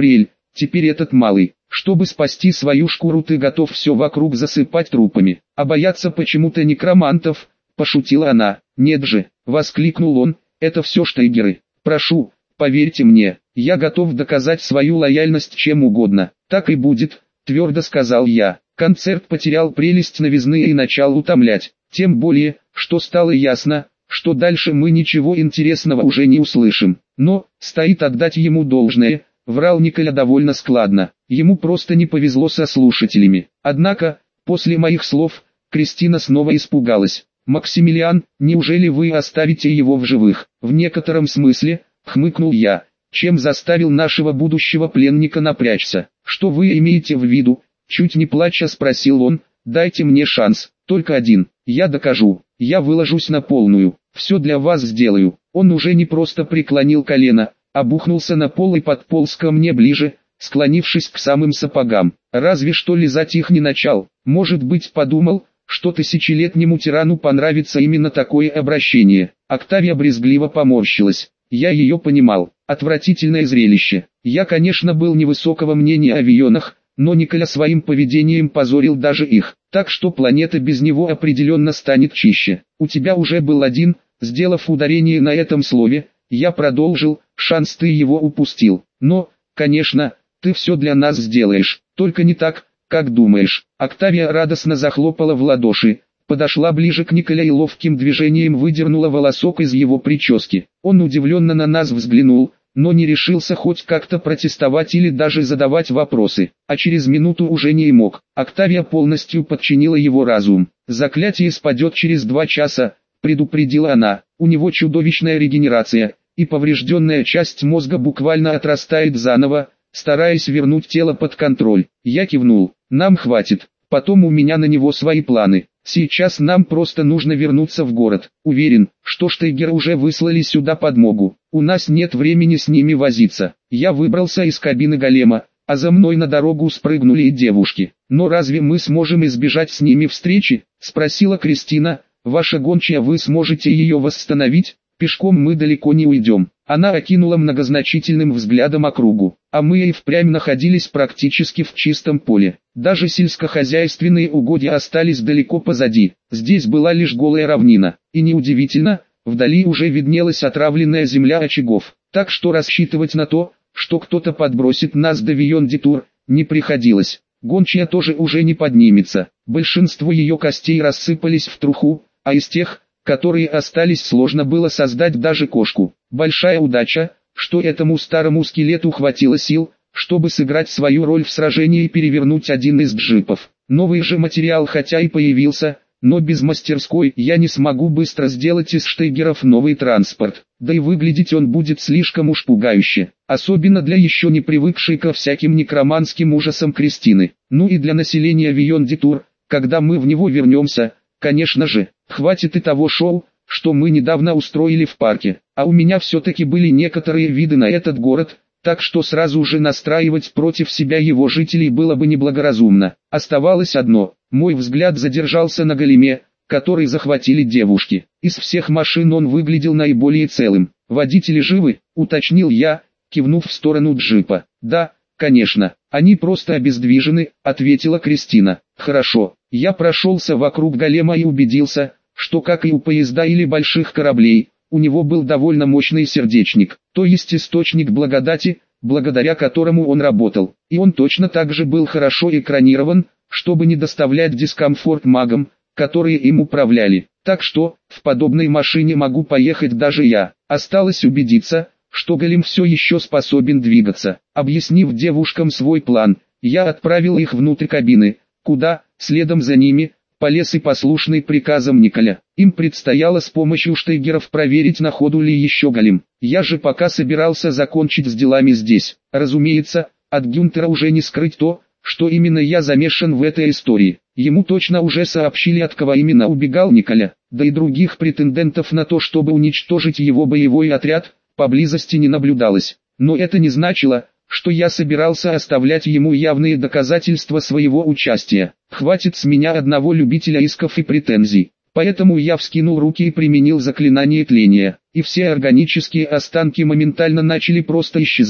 Теперь этот малый, чтобы спасти свою шкуру, ты готов все вокруг засыпать трупами, а бояться почему-то некромантов, пошутила она. Нет же, воскликнул он, это все Штейгеры. Прошу, поверьте мне, я готов доказать свою лояльность чем угодно. Так и будет, твердо сказал я. Концерт потерял прелесть новизны и начал утомлять, тем более, что стало ясно, что дальше мы ничего интересного уже не услышим. Но, стоит отдать ему должное, врал Николя довольно складно, ему просто не повезло со слушателями. Однако, после моих слов, Кристина снова испугалась. «Максимилиан, неужели вы оставите его в живых?» «В некотором смысле», — хмыкнул я, чем заставил нашего будущего пленника напрячься. «Что вы имеете в виду?» — чуть не плача спросил он. «Дайте мне шанс, только один, я докажу, я выложусь на полную, все для вас сделаю». Он уже не просто преклонил колено, а бухнулся на пол и подполз ко мне ближе, склонившись к самым сапогам. Разве что лизать их не начал, может быть, подумал, что тысячелетнему тирану понравится именно такое обращение. Октавия брезгливо поморщилась. Я ее понимал. Отвратительное зрелище. Я, конечно, был невысокого мнения о Вионах, но Николя своим поведением позорил даже их. Так что планета без него определенно станет чище. У тебя уже был один, сделав ударение на этом слове, я продолжил, шанс ты его упустил. Но, конечно, ты все для нас сделаешь, только не так, как думаешь. Октавия радостно захлопала в ладоши, подошла ближе к Николе и ловким движением выдернула волосок из его прически. Он удивленно на нас взглянул, но не решился хоть как-то протестовать или даже задавать вопросы, а через минуту уже не мог. Октавия полностью подчинила его разум. «Заклятие спадет через 2 часа», — предупредила она. «У него чудовищная регенерация, и поврежденная часть мозга буквально отрастает заново, стараясь вернуть тело под контроль». Я кивнул. «Нам хватит, потом у меня на него свои планы. Сейчас нам просто нужно вернуться в город. Уверен, что Штейгеры уже выслали сюда подмогу. У нас нет времени с ними возиться». Я выбрался из кабины голема, а за мной на дорогу спрыгнули и девушки. «Но разве мы сможем избежать с ними встречи?» — спросила Кристина. «Ваша гончая, вы сможете ее восстановить? Пешком мы далеко не уйдем». Она окинула многозначительным взглядом округу, а мы и впрямь находились практически в чистом поле. Даже сельскохозяйственные угодья остались далеко позади, здесь была лишь голая равнина. И неудивительно, вдали уже виднелась отравленная земля очагов, так что рассчитывать на то, что кто-то подбросит нас до Вион-Детур, не приходилось. Гончая тоже уже не поднимется, большинство ее костей рассыпались в труху, а из тех, которые остались, сложно было создать даже кошку. Большая удача, что этому старому скелету хватило сил, чтобы сыграть свою роль в сражении и перевернуть один из джипов. Новый же материал хотя и появился, но без мастерской я не смогу быстро сделать из Штейгеров новый транспорт. Да и выглядеть он будет слишком уж пугающе, особенно для еще не привыкшей ко всяким некроманским ужасам Кристины. Ну и для населения Вион-Детур, когда мы в него вернемся, конечно же. Хватит и того шоу, что мы недавно устроили в парке, а у меня все-таки были некоторые виды на этот город, так что сразу же настраивать против себя его жителей было бы неблагоразумно. Оставалось одно, мой взгляд задержался на големе, который захватили девушки. Из всех машин он выглядел наиболее целым. «Водители живы?» — уточнил я, кивнув в сторону джипа. «Да, конечно, они просто обездвижены», — ответила Кристина. «Хорошо». Я прошелся вокруг голема и убедился, что, как и у поезда или больших кораблей, у него был довольно мощный сердечник, то есть источник благодати, благодаря которому он работал. И он точно так же был хорошо экранирован, чтобы не доставлять дискомфорт магам, которые им управляли. Так что, в подобной машине могу поехать даже я. Осталось убедиться, что голем все еще способен двигаться. Объяснив девушкам свой план, я отправил их внутрь кабины, куда, следом за ними, полез и послушный приказам Николя. Им предстояло с помощью Штейгеров проверить, на ходу ли еще голем. Я же пока собирался закончить с делами здесь. Разумеется, от Гюнтера уже не скрыть то, что именно я замешан в этой истории. Ему точно уже сообщили, от кого именно убегал Николя, да и других претендентов на то, чтобы уничтожить его боевой отряд, поблизости не наблюдалось. Но это не значило, что я собирался оставлять ему явные доказательства своего участия. Хватит с меня одного любителя исков и претензий. Поэтому я вскинул руки и применил заклинание тления, и все органические останки моментально начали просто исчезать,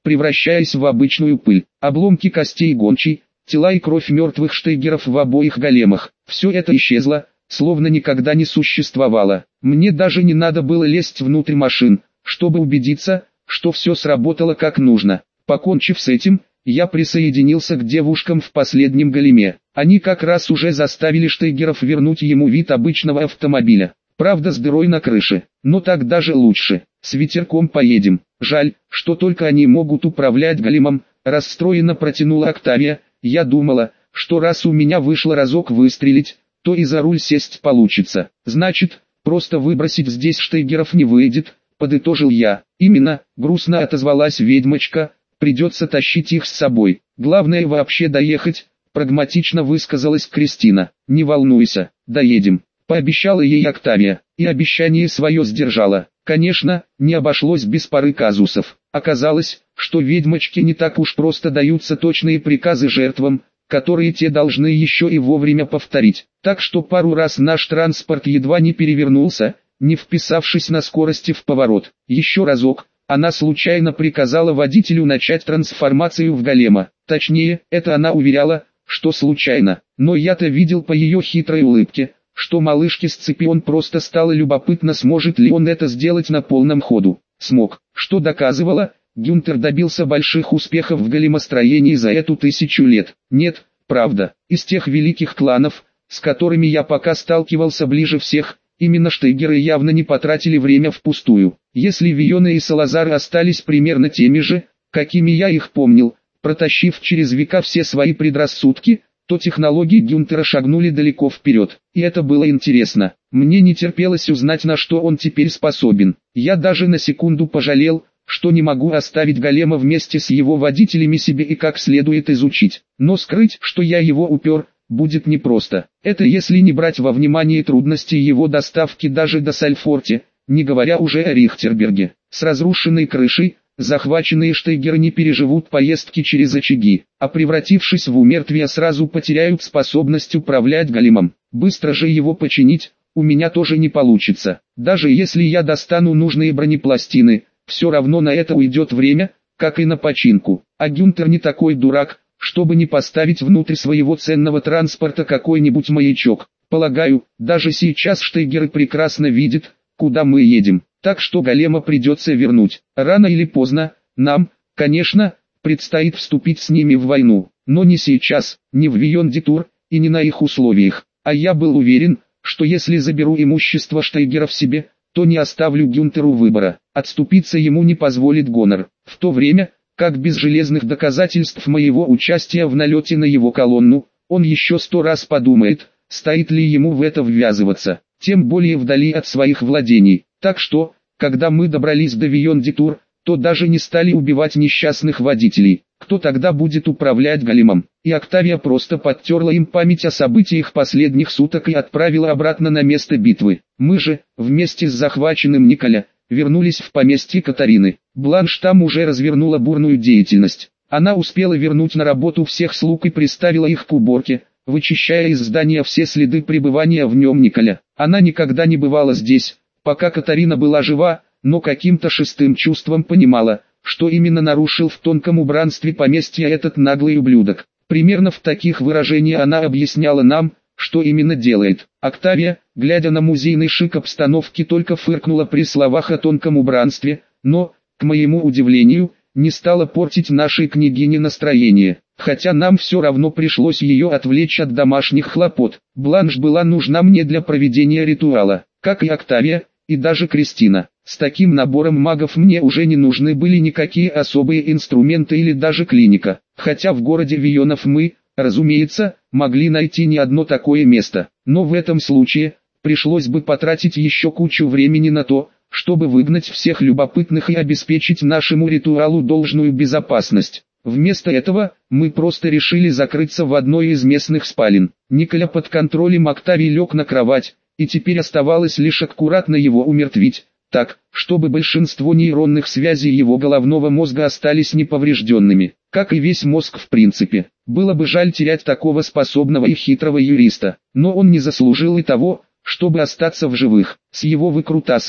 превращаясь в обычную пыль. Обломки костей гончей, тела и кровь мертвых штейгеров в обоих големах. Все это исчезло, словно никогда не существовало. Мне даже не надо было лезть внутрь машин, чтобы убедиться, что все сработало как нужно. Покончив с этим, я присоединился к девушкам в последнем големе. Они как раз уже заставили штейгеров вернуть ему вид обычного автомобиля. Правда, с дырой на крыше, но так даже лучше. С ветерком поедем. Жаль, что только они могут управлять големом, расстроенно протянула Октавия. Я думала, что раз у меня вышло разок выстрелить, то и за руль сесть получится. Значит, просто выбросить здесь штейгеров не выйдет, подытожил я. Именно, грустно отозвалась ведьмочка, придется тащить их с собой. Главное вообще доехать, прагматично высказалась Кристина. Не волнуйся, доедем, пообещала ей Октавия, и обещание свое сдержала. Конечно, не обошлось без пары казусов. Оказалось, что ведьмочке не так уж просто даются точные приказы жертвам, которые те должны еще и вовремя повторить. Так что пару раз наш транспорт едва не перевернулся, не вписавшись на скорости в поворот. Еще разок, она случайно приказала водителю начать трансформацию в голема. Точнее, это она уверяла, что случайно. Но я-то видел по ее хитрой улыбке, что малышке Сципион просто стало любопытно, сможет ли он это сделать на полном ходу. Смог. Что доказывало, Гюнтер добился больших успехов в големостроении за эту 1000 лет. Нет, правда, из тех великих кланов, с которыми я пока сталкивался ближе всех, именно штейгеры явно не потратили время впустую. Если Вионы и Салазар остались примерно теми же, какими я их помнил, протащив через века все свои предрассудки, то технологии Гюнтера шагнули далеко вперед. И это было интересно. Мне не терпелось узнать, на что он теперь способен. Я даже на секунду пожалел, что не могу оставить голема вместе с его водителями себе и как следует изучить. Но скрыть, что я его упер, будет непросто. Это если не брать во внимание трудности его доставки даже до Сальфорте, не говоря уже о Рихтерберге. С разрушенной крышей, захваченные штейгеры не переживут поездки через очаги, а превратившись в умертвие сразу потеряют способность управлять големом. Быстро же его починить, у меня тоже не получится. Даже если я достану нужные бронепластины, все равно на это уйдет время, как и на починку. А Гюнтер не такой дурак, чтобы не поставить внутрь своего ценного транспорта какой-нибудь маячок. Полагаю, даже сейчас штейгеры прекрасно видят, куда мы едем. Так что голема придется вернуть. Рано или поздно, нам, конечно, предстоит вступить с ними в войну. Но не сейчас, не в Вийон-Детур, и не на их условиях. А я был уверен, что если заберу имущество штейгеров себе, то не оставлю Гюнтеру выбора. Отступиться ему не позволит гонор. В то время, как без железных доказательств моего участия в налете на его колонну, он еще 100 раз подумает, стоит ли ему в это ввязываться, тем более вдали от своих владений. Так что, когда мы добрались до Вийон-Детур, то даже не стали убивать несчастных водителей. Кто тогда будет управлять големом? И Октавия просто подтерла им память о событиях последних суток и отправила обратно на место битвы. Мы же, вместе с захваченным Николя, вернулись в поместье Катарины. Бланш там уже развернула бурную деятельность. Она успела вернуть на работу всех слуг и приставила их к уборке, вычищая из здания все следы пребывания в нем Николя. Она никогда не бывала здесь, пока Катарина была жива, но каким-то шестым чувством понимала, что именно нарушил в тонком убранстве поместья этот наглый ублюдок. Примерно в таких выражениях она объясняла нам, что именно делает. Октавия, глядя на музейный шик обстановки, только фыркнула при словах о тонком убранстве, но, к моему удивлению, не стала портить нашей княгине настроение. Хотя нам все равно пришлось ее отвлечь от домашних хлопот. Бланш была нужна мне для проведения ритуала, как и Октавия, и даже Кристина. С таким набором магов мне уже не нужны были никакие особые инструменты или даже клиника. Хотя в городе Вийонов мы, разумеется, могли найти не одно такое место. Но в этом случае, пришлось бы потратить еще кучу времени на то, чтобы выгнать всех любопытных и обеспечить нашему ритуалу должную безопасность. Вместо этого, мы просто решили закрыться в одной из местных спален. Николя под контролем Октавии лег на кровать, и теперь оставалось лишь аккуратно его умертвить, так, чтобы большинство нейронных связей его головного мозга остались неповрежденными, как и весь мозг в принципе. Было бы жаль терять такого способного и хитрого юриста, но он не заслужил и того, чтобы остаться в живых. С его выкрутасами,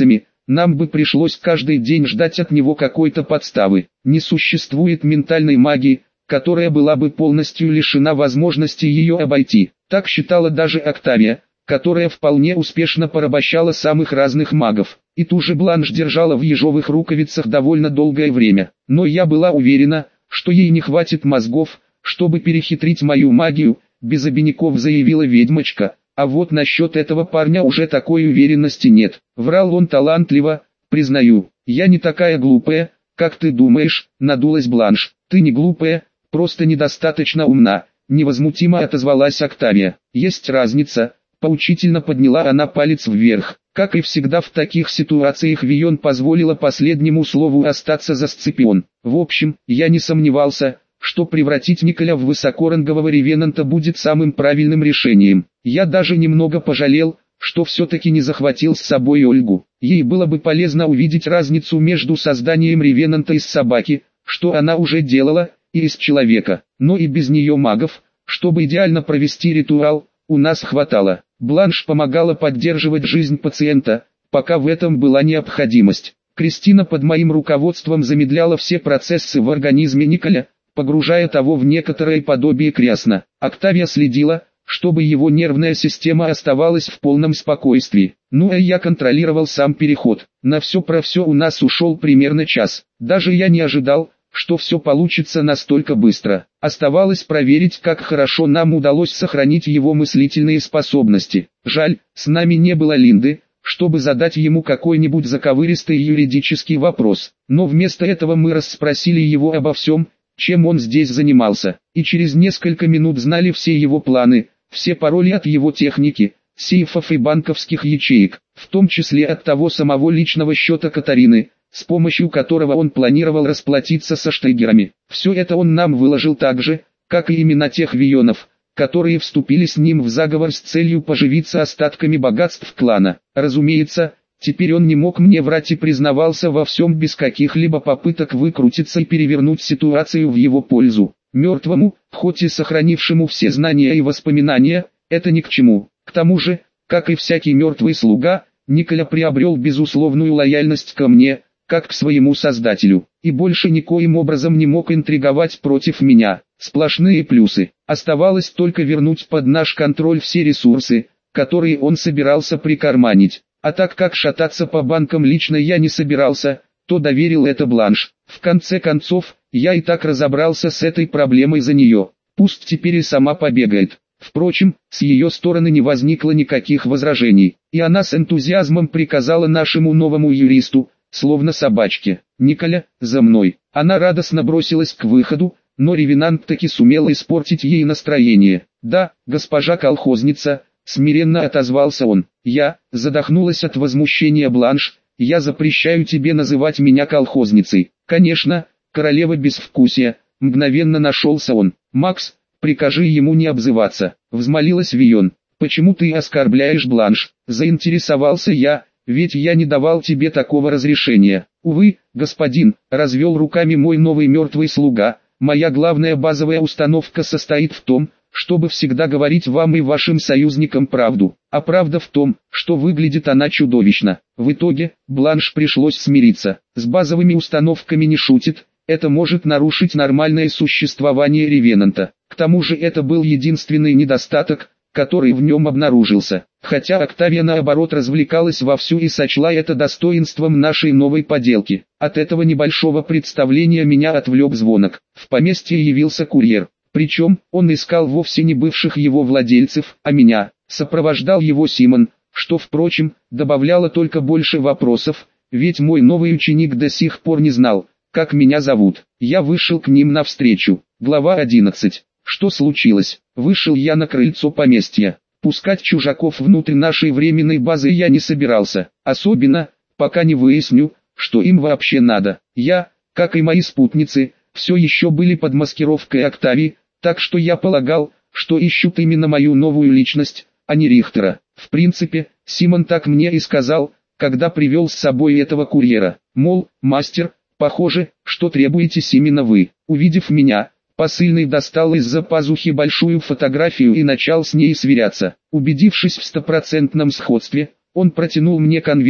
нам бы пришлось каждый день ждать от него какой-то подставы. Не существует ментальной магии, которая была бы полностью лишена возможности ее обойти. Так считала даже Октавия, которая вполне успешно порабощала самых разных магов. И ту же Бланш держала в ежовых рукавицах довольно долгое время. Но я была уверена, что ей не хватит мозгов, чтобы перехитрить мою магию, без обиняков заявила ведьмочка. А вот насчет этого парня уже такой уверенности нет. Врал он талантливо, признаю. Я не такая глупая, как ты думаешь, надулась Бланш. Ты не глупая, просто недостаточно умна, невозмутимо отозвалась Октавия. Есть разница, поучительно подняла она палец вверх. Как и всегда в таких ситуациях Вион позволила последнему слову остаться за Сципион. В общем, я не сомневался, что превратить Николя в высокорангового ревенанта будет самым правильным решением. Я даже немного пожалел, что все-таки не захватил с собой Ольгу. Ей было бы полезно увидеть разницу между созданием ревенанта из собаки, что она уже делала, и из человека. Но и без нее магов, чтобы идеально провести ритуал, у нас хватало. Бланш помогала поддерживать жизнь пациента, пока в этом была необходимость. Кристина под моим руководством замедляла все процессы в организме Николя, погружая того в некоторое подобие крясна. Октавия следила, чтобы его нервная система оставалась в полном спокойствии. Ну а я контролировал сам переход. На все про все у нас ушел примерно час. Даже я не ожидал, что все получится настолько быстро. Оставалось проверить, как хорошо нам удалось сохранить его мыслительные способности. Жаль, с нами не было Линды, чтобы задать ему какой-нибудь заковыристый юридический вопрос. Но вместо этого мы расспросили его обо всем, чем он здесь занимался, и через несколько минут знали все его планы, все пароли от его техники, сейфов и банковских ячеек, в том числе от того самого личного счета Катарины, с помощью которого он планировал расплатиться со Штейгерами. Все это он нам выложил так же, как и имена тех Вионов, которые вступили с ним в заговор с целью поживиться остатками богатств клана. Разумеется, теперь он не мог мне врать и признавался во всем без каких-либо попыток выкрутиться и перевернуть ситуацию в его пользу. Мертвому, хоть и сохранившему все знания и воспоминания, это ни к чему. К тому же, как и всякий мертвый слуга, Николя приобрел безусловную лояльность ко мне, как к своему создателю, и больше никоим образом не мог интриговать против меня. Сплошные плюсы. Оставалось только вернуть под наш контроль все ресурсы, которые он собирался прикарманить. А так как шататься по банкам лично я не собирался, то доверил это Бланш. В конце концов, я и так разобрался с этой проблемой за нее. Пусть теперь и сама побегает. Впрочем, с ее стороны не возникло никаких возражений, и она с энтузиазмом приказала нашему новому юристу, словно собачке: «Николя, за мной». Она радостно бросилась к выходу, но ревенант таки сумел испортить ей настроение. «Да, госпожа колхозница», — смиренно отозвался он. «Я», — задохнулась от возмущения Бланш, — «я запрещаю тебе называть меня колхозницей». «Конечно, королева безвкусия», — мгновенно нашелся он. «Макс, прикажи ему не обзываться», — взмолилась Вион. «Почему ты оскорбляешь Бланш?» — заинтересовался я, — «ведь я не давал тебе такого разрешения». «Увы, господин», — развел руками мой новый мертвый слуга, — «моя главная базовая установка состоит в том, чтобы всегда говорить вам и вашим союзникам правду. А правда в том, что выглядит она чудовищно». В итоге, Бланш пришлось смириться. С базовыми установками не шутит, это может нарушить нормальное существование ревенанта. К тому же это был единственный недостаток, который в нем обнаружился. Хотя Октавия наоборот развлекалась вовсю и сочла это достоинством нашей новой поделки. От этого небольшого представления меня отвлек звонок. В поместье явился курьер. Причем, он искал вовсе не бывших его владельцев, а меня. Сопровождал его Симон, что, впрочем, добавляло только больше вопросов, ведь мой новый ученик до сих пор не знал, как меня зовут. Я вышел к ним навстречу. Глава 11. Что случилось? Вышел я на крыльцо поместья. Пускать чужаков внутрь нашей временной базы я не собирался. Особенно, пока не выясню, что им вообще надо. Я, как и мои спутницы, все еще были под маскировкой Октавии, так что я полагал, что ищут именно мою новую личность, а не Рихтера. В принципе, Симон так мне и сказал, когда привел с собой этого курьера. Мол, мастер, похоже, что требуетесь именно вы. Увидев меня, посыльный достал из-за пазухи большую фотографию и начал с ней сверяться. Убедившись в стопроцентном сходстве, он протянул мне конверт,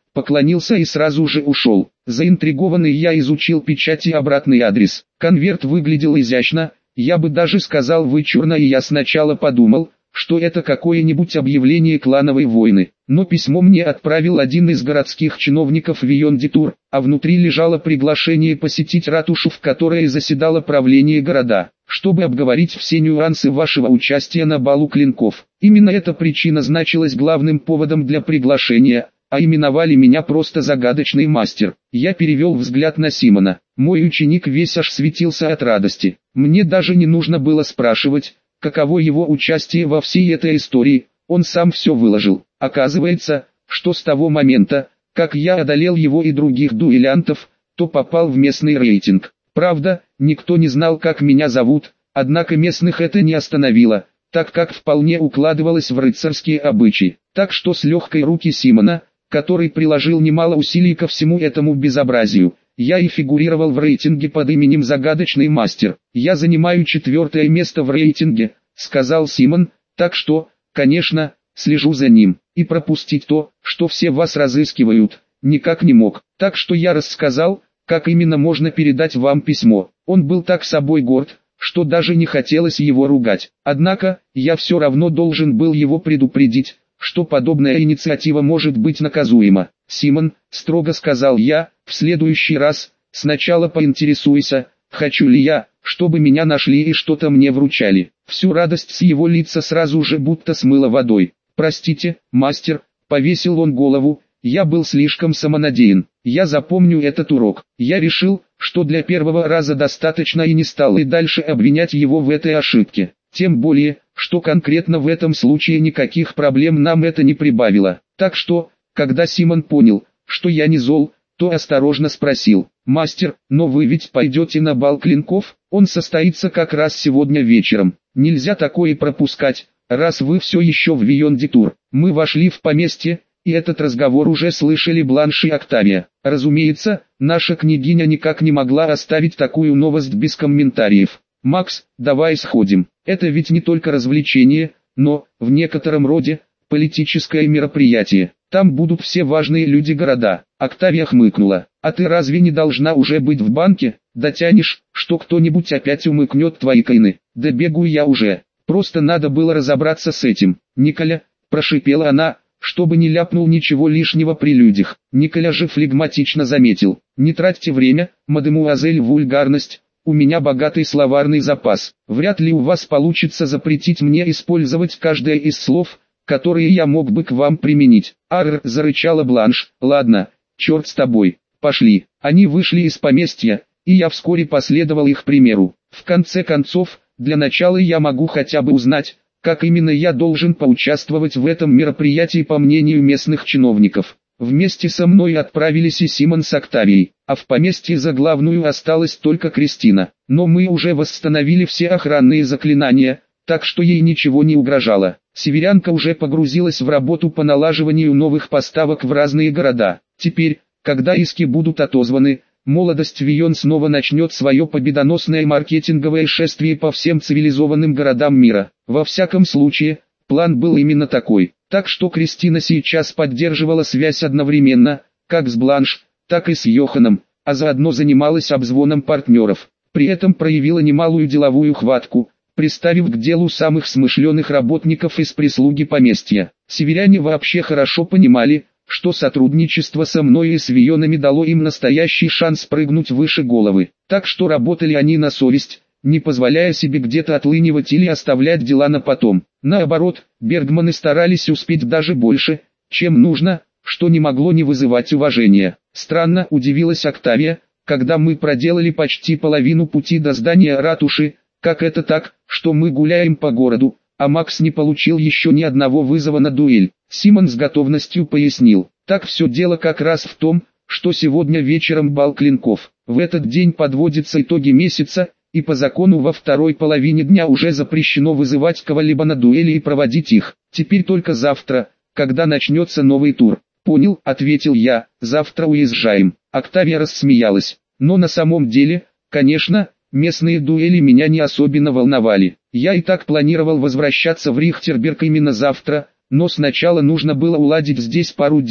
поклонился и сразу же ушел. Заинтригованный я изучил печать и обратный адрес. Конверт выглядел изящно, я бы даже сказал вычурно, и я сначала подумал, что это какое-нибудь объявление клановой войны. Но письмо мне отправил один из городских чиновников Вийон-Детур, а внутри лежало приглашение посетить ратушу, в которой заседало правление города, чтобы обговорить все нюансы вашего участия на балу клинков. Именно эта причина значилась главным поводом для приглашения, а именовали меня просто загадочный мастер. Я перевел взгляд на Симона. Мой ученик весь аж светился от радости. Мне даже не нужно было спрашивать, каково его участие во всей этой истории, он сам все выложил. Оказывается, что с того момента, как я одолел его и других дуэлянтов, то попал в местный рейтинг. Правда, никто не знал, как меня зовут, однако местных это не остановило, так как вполне укладывалось в рыцарские обычаи. Так что с легкой руки Симона, который приложил немало усилий ко всему этому безобразию, я и фигурировал в рейтинге под именем «Загадочный мастер». «Я занимаю 4-е место в рейтинге», — сказал Симон, «так что, конечно, слежу за ним, и пропустить то, что все вас разыскивают, никак не мог. Так что я рассказал, как именно можно передать вам письмо». Он был так собой горд, что даже не хотелось его ругать. Однако, я все равно должен был его предупредить, что подобная инициатива может быть наказуема. «Симон», — строго сказал я, — «в следующий раз, сначала поинтересуйся, хочу ли я, чтобы меня нашли и что-то мне вручали». Всю радость с его лица сразу же будто смыло водой. «Простите, мастер», — повесил он голову, — «я был слишком самонадеян. Я запомню этот урок». Я решил, что для первого раза достаточно, и не стал и дальше обвинять его в этой ошибке. Тем более, что конкретно в этом случае никаких проблем нам это не прибавило. Так что, когда Симон понял, что я не зол, то осторожно спросил: «Мастер, но вы ведь пойдете на бал клинков? Он состоится как раз сегодня вечером. Нельзя такое пропускать, раз вы все еще в Вийон-Детур». Мы вошли в поместье, и этот разговор уже слышали Бланш и Октавия. Разумеется, наша княгиня никак не могла оставить такую новость без комментариев. «Макс, давай сходим. Это ведь не только развлечение, но, в некотором роде, политическое мероприятие. Там будут все важные люди города». Октавия хмыкнула. «А ты разве не должна уже быть в банке? Дотянешь, что кто-нибудь опять умыкнет твои коины?» «Да бегу я уже. Просто надо было разобраться с этим». «Николя», — прошипела она, чтобы не ляпнул ничего лишнего при людях. Николя же флегматично заметил: «Не тратьте время, мадемуазель, вульгарность. У меня богатый словарный запас. Вряд ли у вас получится запретить мне использовать каждое из слов, которые я мог бы к вам применить». «Арр», — зарычала Бланш. «Ладно, черт с тобой, пошли». Они вышли из поместья, и я вскоре последовал их примеру. В конце концов, для начала я могу хотя бы узнать, как именно я должен поучаствовать в этом мероприятии по мнению местных чиновников. Вместе со мной отправились и Симон с Октавией, а в поместье за главную осталась только Кристина. Но мы уже восстановили все охранные заклинания, так что ей ничего не угрожало. Северянка уже погрузилась в работу по налаживанию новых поставок в разные города. Теперь, когда иски будут отозваны, молодость Вийон снова начнет свое победоносное маркетинговое шествие по всем цивилизованным городам мира. Во всяком случае, план был именно такой. Так что Кристина сейчас поддерживала связь одновременно, как с Бланш, так и с Йоханом, а заодно занималась обзвоном партнеров. При этом проявила немалую деловую хватку, приставив к делу самых смышленых работников из прислуги поместья. Северяне вообще хорошо понимали, что сотрудничество со мной и с Вийонами дало им настоящий шанс прыгнуть выше головы. Так что работали они на совесть, не позволяя себе где-то отлынивать или оставлять дела на потом. Наоборот, Бергманы старались успеть даже больше, чем нужно, что не могло не вызывать уважения. Странно, удивилась Октавия, когда мы проделали почти половину пути до здания ратуши. Как это так, что мы гуляем по городу, а Макс не получил еще ни одного вызова на дуэль? Симон с готовностью пояснил: так все дело как раз в том, что сегодня вечером бал клинков. В этот день подводятся итоги месяца, и по закону во второй половине дня уже запрещено вызывать кого-либо на дуэли и проводить их. Теперь только завтра, когда начнется новый тур. «Понял», — ответил я, — «завтра уезжаем». Октавия рассмеялась. Но на самом деле, конечно, местные дуэли меня не особенно волновали. Я и так планировал возвращаться в Рихтерберг именно завтра, но сначала нужно было уладить здесь пару дел.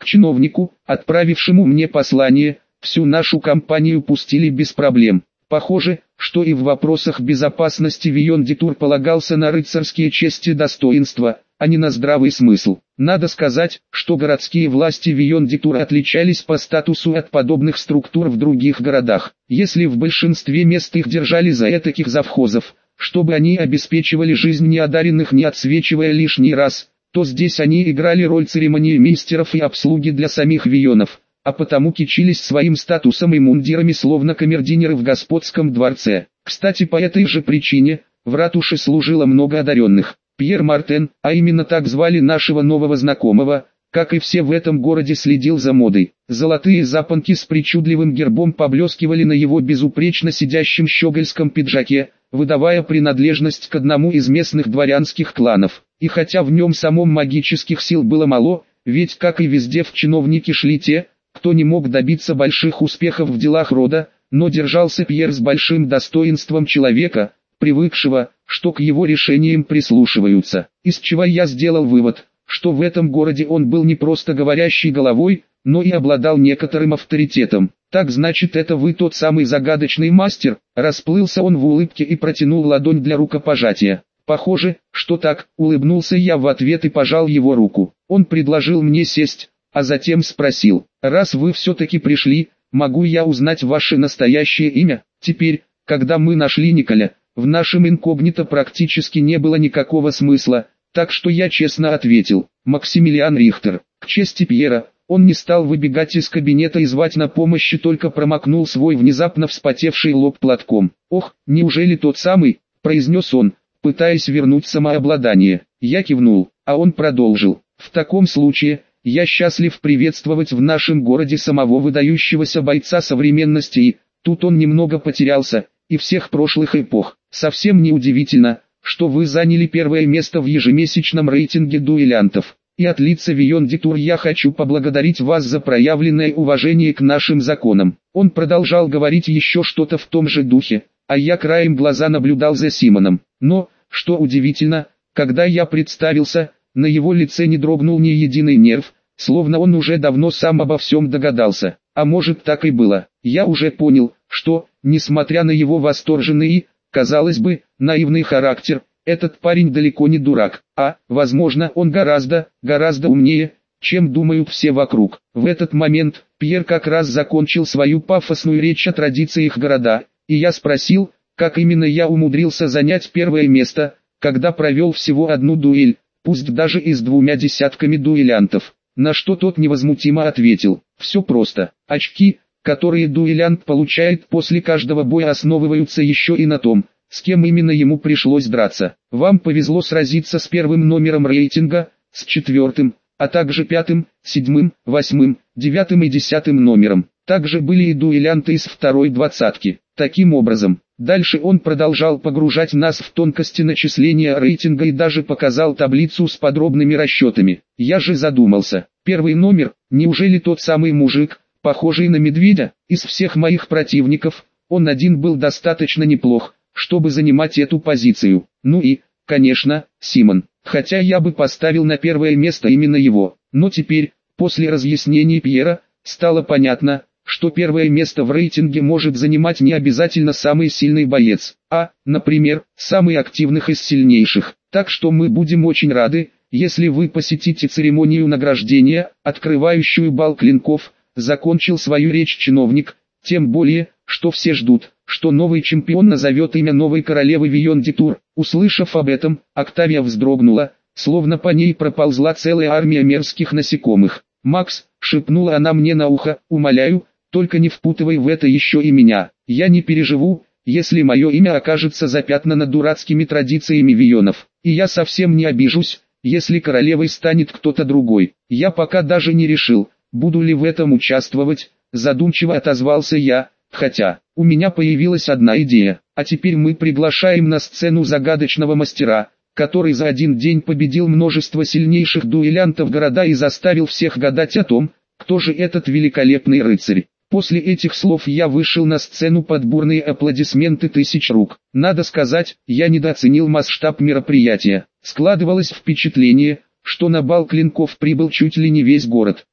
К чиновнику, отправившему мне послание, всю нашу компанию пустили без проблем. Похоже, что и в вопросах безопасности Вийон-Детур полагался на рыцарские чести и достоинства, а не на здравый смысл. Надо сказать, что городские власти Вийон-Детур отличались по статусу от подобных структур в других городах. Если в большинстве мест их держали за этаких завхозов, чтобы они обеспечивали жизнь неодаренных, не отсвечивая лишний раз, то здесь они играли роль церемониймейстеров и обслуги для самих Вийонов, а потому кичились своим статусом и мундирами словно камердинеры в господском дворце. Кстати, по этой же причине, в ратуше служило много одаренных. Пьер Мартен, а именно так звали нашего нового знакомого, как и все в этом городе, следил за модой. Золотые запонки с причудливым гербом поблескивали на его безупречно сидящем щегольском пиджаке, выдавая принадлежность к одному из местных дворянских кланов. И хотя в нем самом магических сил было мало, ведь как и везде в чиновники шли те, кто не мог добиться больших успехов в делах рода, но держался Пьер с большим достоинством человека, привыкшего, что к его решениям прислушиваются. Из чего я сделал вывод, что в этом городе он был не просто говорящей головой, но и обладал некоторым авторитетом. «Так значит, это вы тот самый загадочный мастер?» Расплылся он в улыбке и протянул ладонь для рукопожатия. «Похоже, что так», — улыбнулся я в ответ и пожал его руку. Он предложил мне сесть, а затем спросил: «Раз вы все-таки пришли, могу я узнать ваше настоящее имя?» Теперь, когда мы нашли Николя, в нашем инкогнито практически не было никакого смысла, так что я честно ответил: «Максимилиан Рихтер». К чести Пьера, он не стал выбегать из кабинета и звать на помощь, только промокнул свой внезапно вспотевший лоб платком. «Ох, неужели тот самый?» – произнес он, пытаясь вернуть самообладание. Я кивнул, а он продолжил: «В таком случае, я счастлив приветствовать в нашем городе самого выдающегося бойца современности и...» Тут он немного потерялся, «и всех прошлых эпох. Совсем не удивительно, что вы заняли первое место в ежемесячном рейтинге дуэлянтов. И от лица Вийон-Детур я хочу поблагодарить вас за проявленное уважение к нашим законам». Он продолжал говорить еще что-то в том же духе, а я краем глаза наблюдал за Симоном. Но, что удивительно, когда я представился, на его лице не дрогнул ни единый нерв, словно он уже давно сам обо всем догадался. А может, так и было. Я уже понял, что, несмотря на его восторженный и, казалось бы, наивный характер, этот парень далеко не дурак, а, возможно, он гораздо умнее, чем думают все вокруг. В этот момент Пьер как раз закончил свою пафосную речь о традициях города, и я спросил, как именно я умудрился занять первое место, когда провел всего одну дуэль, пусть даже и с 2 десятками дуэлянтов. На что тот невозмутимо ответил: «Все просто. Очки, которые дуэлянт получает после каждого боя, основываются еще и на том, с кем именно ему пришлось драться. Вам повезло сразиться с первым номером рейтинга, с 4-м, а также 5-м, 7-м, 8-м, 9-м и 10-м номером. Также были и дуэлянты из 2-й двадцатки. Таким образом, дальше он продолжал погружать нас в тонкости начисления рейтинга и даже показал таблицу с подробными расчетами. Я же задумался: первый номер, неужели тот самый мужик, похожий на медведя? Из всех моих противников, он один был достаточно неплох, чтобы занимать эту позицию. Ну и, конечно, Симон, хотя я бы поставил на первое место именно его. Но теперь, после разъяснений Пьера, стало понятно, что первое место в рейтинге может занимать не обязательно самый сильный боец, а, например, самый активных из сильнейших. Так что мы будем очень рады, если вы посетите церемонию награждения, открывающую бал клинков. Закончил свою речь чиновник, тем более, что все ждут, что новый чемпион назовет имя новой королевы Вийон-Детур. Услышав об этом, Октавия вздрогнула, словно по ней проползла целая армия мерзких насекомых. «Макс», — шепнула она мне на ухо, — «умоляю, только не впутывай в это еще и меня. Я не переживу, если мое имя окажется запятнано дурацкими традициями Вийонов. И я совсем не обижусь, если королевой станет кто-то другой. Я пока даже не решил, буду ли в этом участвовать», — задумчиво отозвался я, хотя, у меня появилась одна идея. А теперь мы приглашаем на сцену загадочного мастера, который за один день победил множество сильнейших дуэлянтов города и заставил всех гадать о том, кто же этот великолепный рыцарь. После этих слов я вышел на сцену под бурные аплодисменты тысяч рук. Надо сказать, я недооценил масштаб мероприятия. Складывалось впечатление, что на бал клинков прибыл чуть ли не весь город.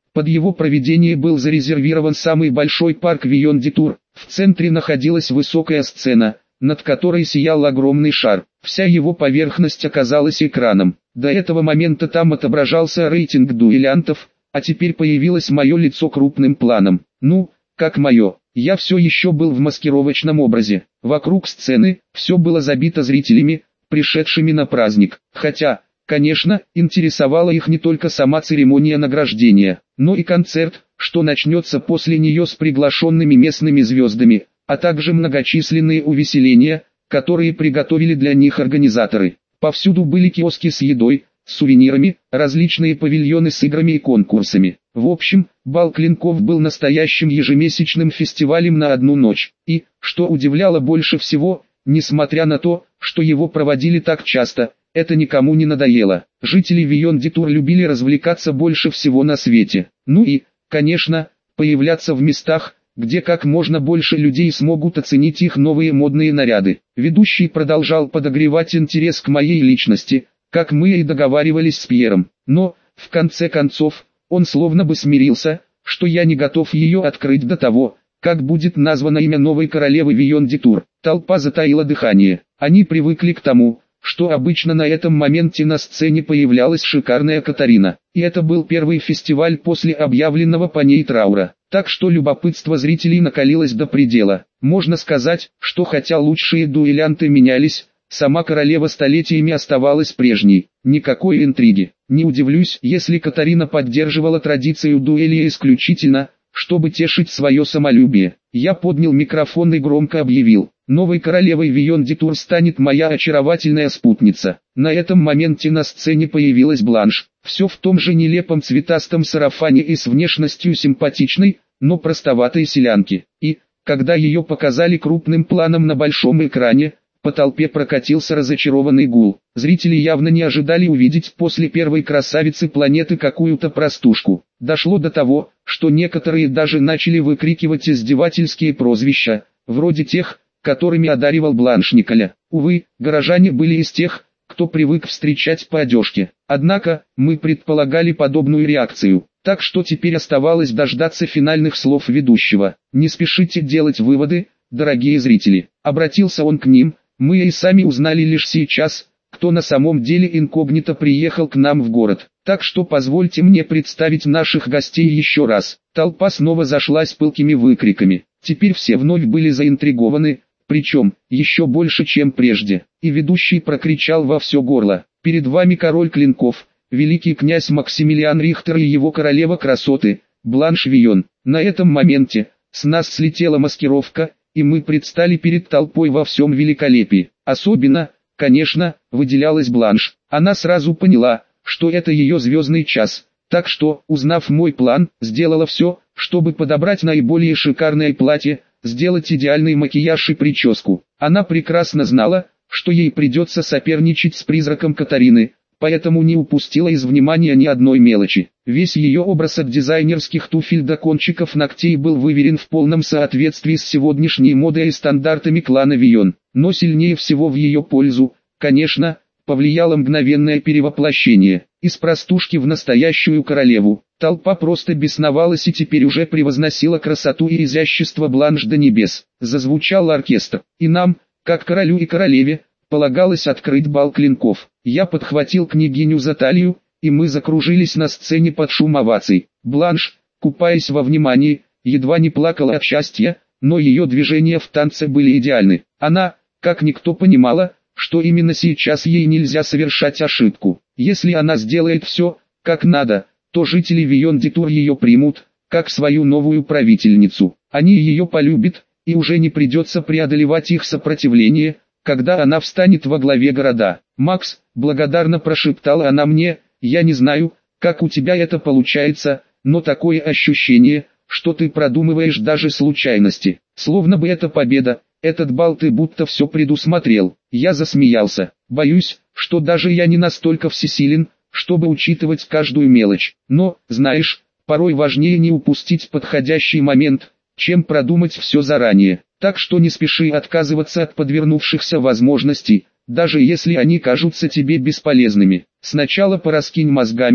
Под его проведение был зарезервирован самый большой парк Вийон-де-Тур. В центре находилась высокая сцена, над которой сиял огромный шар. Вся его поверхность оказалась экраном. До этого момента там отображался рейтинг дуэлянтов, а теперь появилось мое лицо крупным планом. Ну, как мое. Я все еще был в маскировочном образе. Вокруг сцены все было забито зрителями, пришедшими на праздник. Хотя, конечно, интересовала их не только сама церемония награждения, но и концерт, что начнется после нее с приглашенными местными звездами, а также многочисленные увеселения, которые приготовили для них организаторы. Повсюду были киоски с едой, с сувенирами, различные павильоны с играми и конкурсами. В общем, бал клинков был настоящим ежемесячным фестивалем на одну ночь. И, что удивляло больше всего, несмотря на то, что его проводили так часто, это никому не надоело. Жители Вийон-де-Тур любили развлекаться больше всего на свете. Ну и, конечно, появляться в местах, где как можно больше людей смогут оценить их новые модные наряды. Ведущий продолжал подогревать интерес к моей личности, как мы и договаривались с Пьером. Но, в конце концов, он словно бы смирился, что я не готов ее открыть до того, как будет названо имя новой королевы Вийон-де-Тур. Толпа затаила дыхание. Они привыкли к тому, что обычно на этом моменте на сцене появлялась шикарная Катарина. И это был первый фестиваль после объявленного по ней траура. Так что любопытство зрителей накалилось до предела. Можно сказать, что хотя лучшие дуэлянты менялись, сама королева столетиями оставалась прежней. Никакой интриги. Не удивлюсь, если Катарина поддерживала традицию дуэли исключительно, чтобы тешить свое самолюбие. Я поднял микрофон и громко объявил: новой королевой Вийон-де-Тур станет моя очаровательная спутница. На этом моменте на сцене появилась Бланш, все в том же нелепом цветастом сарафане и с внешностью симпатичной, но простоватой селянки. И, когда ее показали крупным планом на большом экране, по толпе прокатился разочарованный гул. Зрители явно не ожидали увидеть после первой красавицы планеты какую-то простушку. Дошло до того, что некоторые даже начали выкрикивать издевательские прозвища, вроде тех, которыми одаривал Бланш Николя. Увы, горожане были из тех, кто привык встречать по одежке. Однако, мы предполагали подобную реакцию, так что теперь оставалось дождаться финальных слов ведущего. Не спешите делать выводы, дорогие зрители. Обратился он к ним. Мы и сами узнали лишь сейчас, кто на самом деле инкогнито приехал к нам в город. Так что позвольте мне представить наших гостей еще раз. Толпа снова зашлась пылкими выкриками. Теперь все вновь были заинтригованы, причем, еще больше чем прежде. И ведущий прокричал во все горло: перед вами король клинков, великий князь Максимилиан Рихтер и его королева красоты, Бланш Вийон. На этом моменте, с нас слетела маскировка, и мы предстали перед толпой во всем великолепии. Особенно, конечно, выделялась Бланш. Она сразу поняла, что это ее звездный час, так что, узнав мой план, сделала все, чтобы подобрать наиболее шикарное платье, сделать идеальный макияж и прическу. Она прекрасно знала, что ей придется соперничать с призраком Катарины, поэтому не упустила из внимания ни одной мелочи. Весь ее образ от дизайнерских туфель до кончиков ногтей был выверен в полном соответствии с сегодняшней модой и стандартами клана Вийон. Но сильнее всего в ее пользу, конечно, повлияло мгновенное перевоплощение. Из простушки в настоящую королеву. Толпа просто бесновалась и теперь уже превозносила красоту и изящество Бланш до небес. Зазвучал оркестр, и нам, как королю и королеве, полагалось открыть бал клинков. Я подхватил княгиню за талию, и мы закружились на сцене под шум оваций. Бланш, купаясь во внимании, едва не плакала от счастья, но ее движения в танце были идеальны. Она, как никто, понимала, что именно сейчас ей нельзя совершать ошибку. Если она сделает все, как надо, то жители Вийон-де-Тур ее примут, как свою новую правительницу. Они ее полюбят, и уже не придется преодолевать их сопротивление, когда она встанет во главе города. «Макс», — благодарно прошептала она мне, — «я не знаю, как у тебя это получается, но такое ощущение, что ты продумываешь даже случайности. Словно бы это победа, этот бал ты будто все предусмотрел». Я засмеялся. Боюсь, что даже я не настолько всесилен, чтобы учитывать каждую мелочь. Но, знаешь, порой важнее не упустить подходящий момент, чем продумать все заранее. Так что не спеши отказываться от подвернувшихся возможностей, даже если они кажутся тебе бесполезными. Сначала пораскинь мозгами,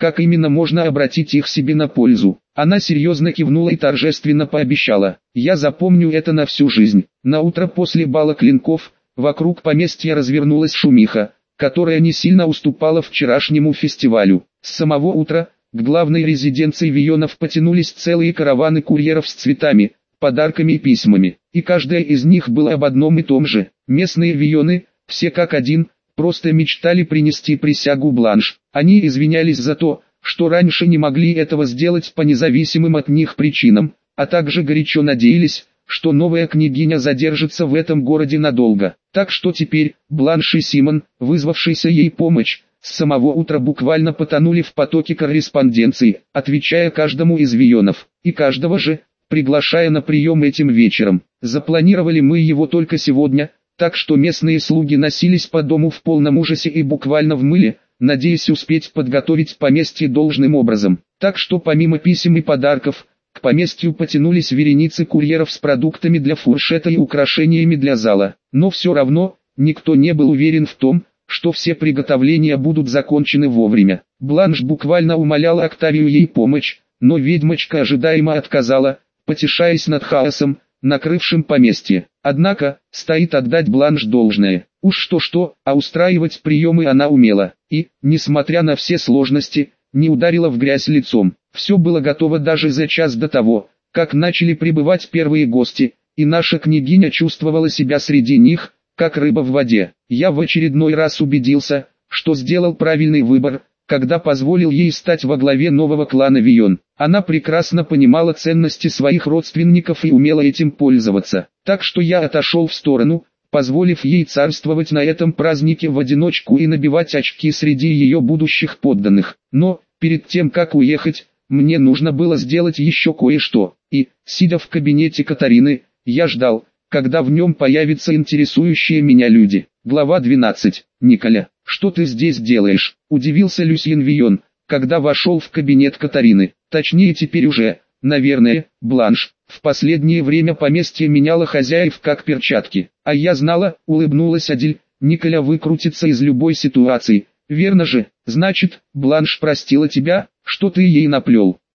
как именно можно обратить их себе на пользу. Она серьезно кивнула и торжественно пообещала: «Я запомню это на всю жизнь». На утро после бала клинков, вокруг поместья развернулась шумиха, которая не сильно уступала вчерашнему фестивалю. С самого утра, к главной резиденции Вийонов потянулись целые караваны курьеров с цветами, подарками и письмами, и каждая из них была об одном и том же. Местные Вийоны, все как один, просто мечтали принести присягу Бланш. Они извинялись за то, что раньше не могли этого сделать по независимым от них причинам, а также горячо надеялись, что новая княгиня задержится в этом городе надолго. Так что теперь, Бланш и Симон, вызвавшийся ей помощь, с самого утра буквально потонули в потоке корреспонденции, отвечая каждому из Вийонов, и каждого же, приглашая на прием этим вечером. Запланировали мы его только сегодня, так что местные слуги носились по дому в полном ужасе и буквально в мыле, надеясь успеть подготовить поместье должным образом. Так что помимо писем и подарков, к поместью потянулись вереницы курьеров с продуктами для фуршета и украшениями для зала. Но все равно, никто не был уверен в том, что все приготовления будут закончены вовремя. Бланш буквально умоляла Октавию ей помочь, но ведьмочка ожидаемо отказала, потешаясь над хаосом, накрывшим поместье. Однако, стоит отдать Бланш должное. Уж что-что, а устраивать приемы она умела, и, несмотря на все сложности, не ударила в грязь лицом. Все было готово даже за час до того, как начали прибывать первые гости, и наша княгиня чувствовала себя среди них, как рыба в воде. Я в очередной раз убедился, что сделал правильный выбор, когда позволил ей стать во главе нового клана Вийон. Она прекрасно понимала ценности своих родственников и умела этим пользоваться. Так что я отошел в сторону, позволив ей царствовать на этом празднике в одиночку и набивать очки среди ее будущих подданных. Но, перед тем как уехать, мне нужно было сделать еще кое-что. И, сидя в кабинете Катарины, я ждал, когда в нем появятся интересующие меня люди. Глава 12. Николя, что ты здесь делаешь? Удивился Люсьен Вийон, когда вошел в кабинет Катарины. Точнее теперь уже, наверное, Бланш. В последнее время поместье меняло хозяев как перчатки. А я знала, улыбнулась Адиль, Николя выкрутится из любой ситуации. Верно же, значит, Бланш простила тебя, что ты ей наплел.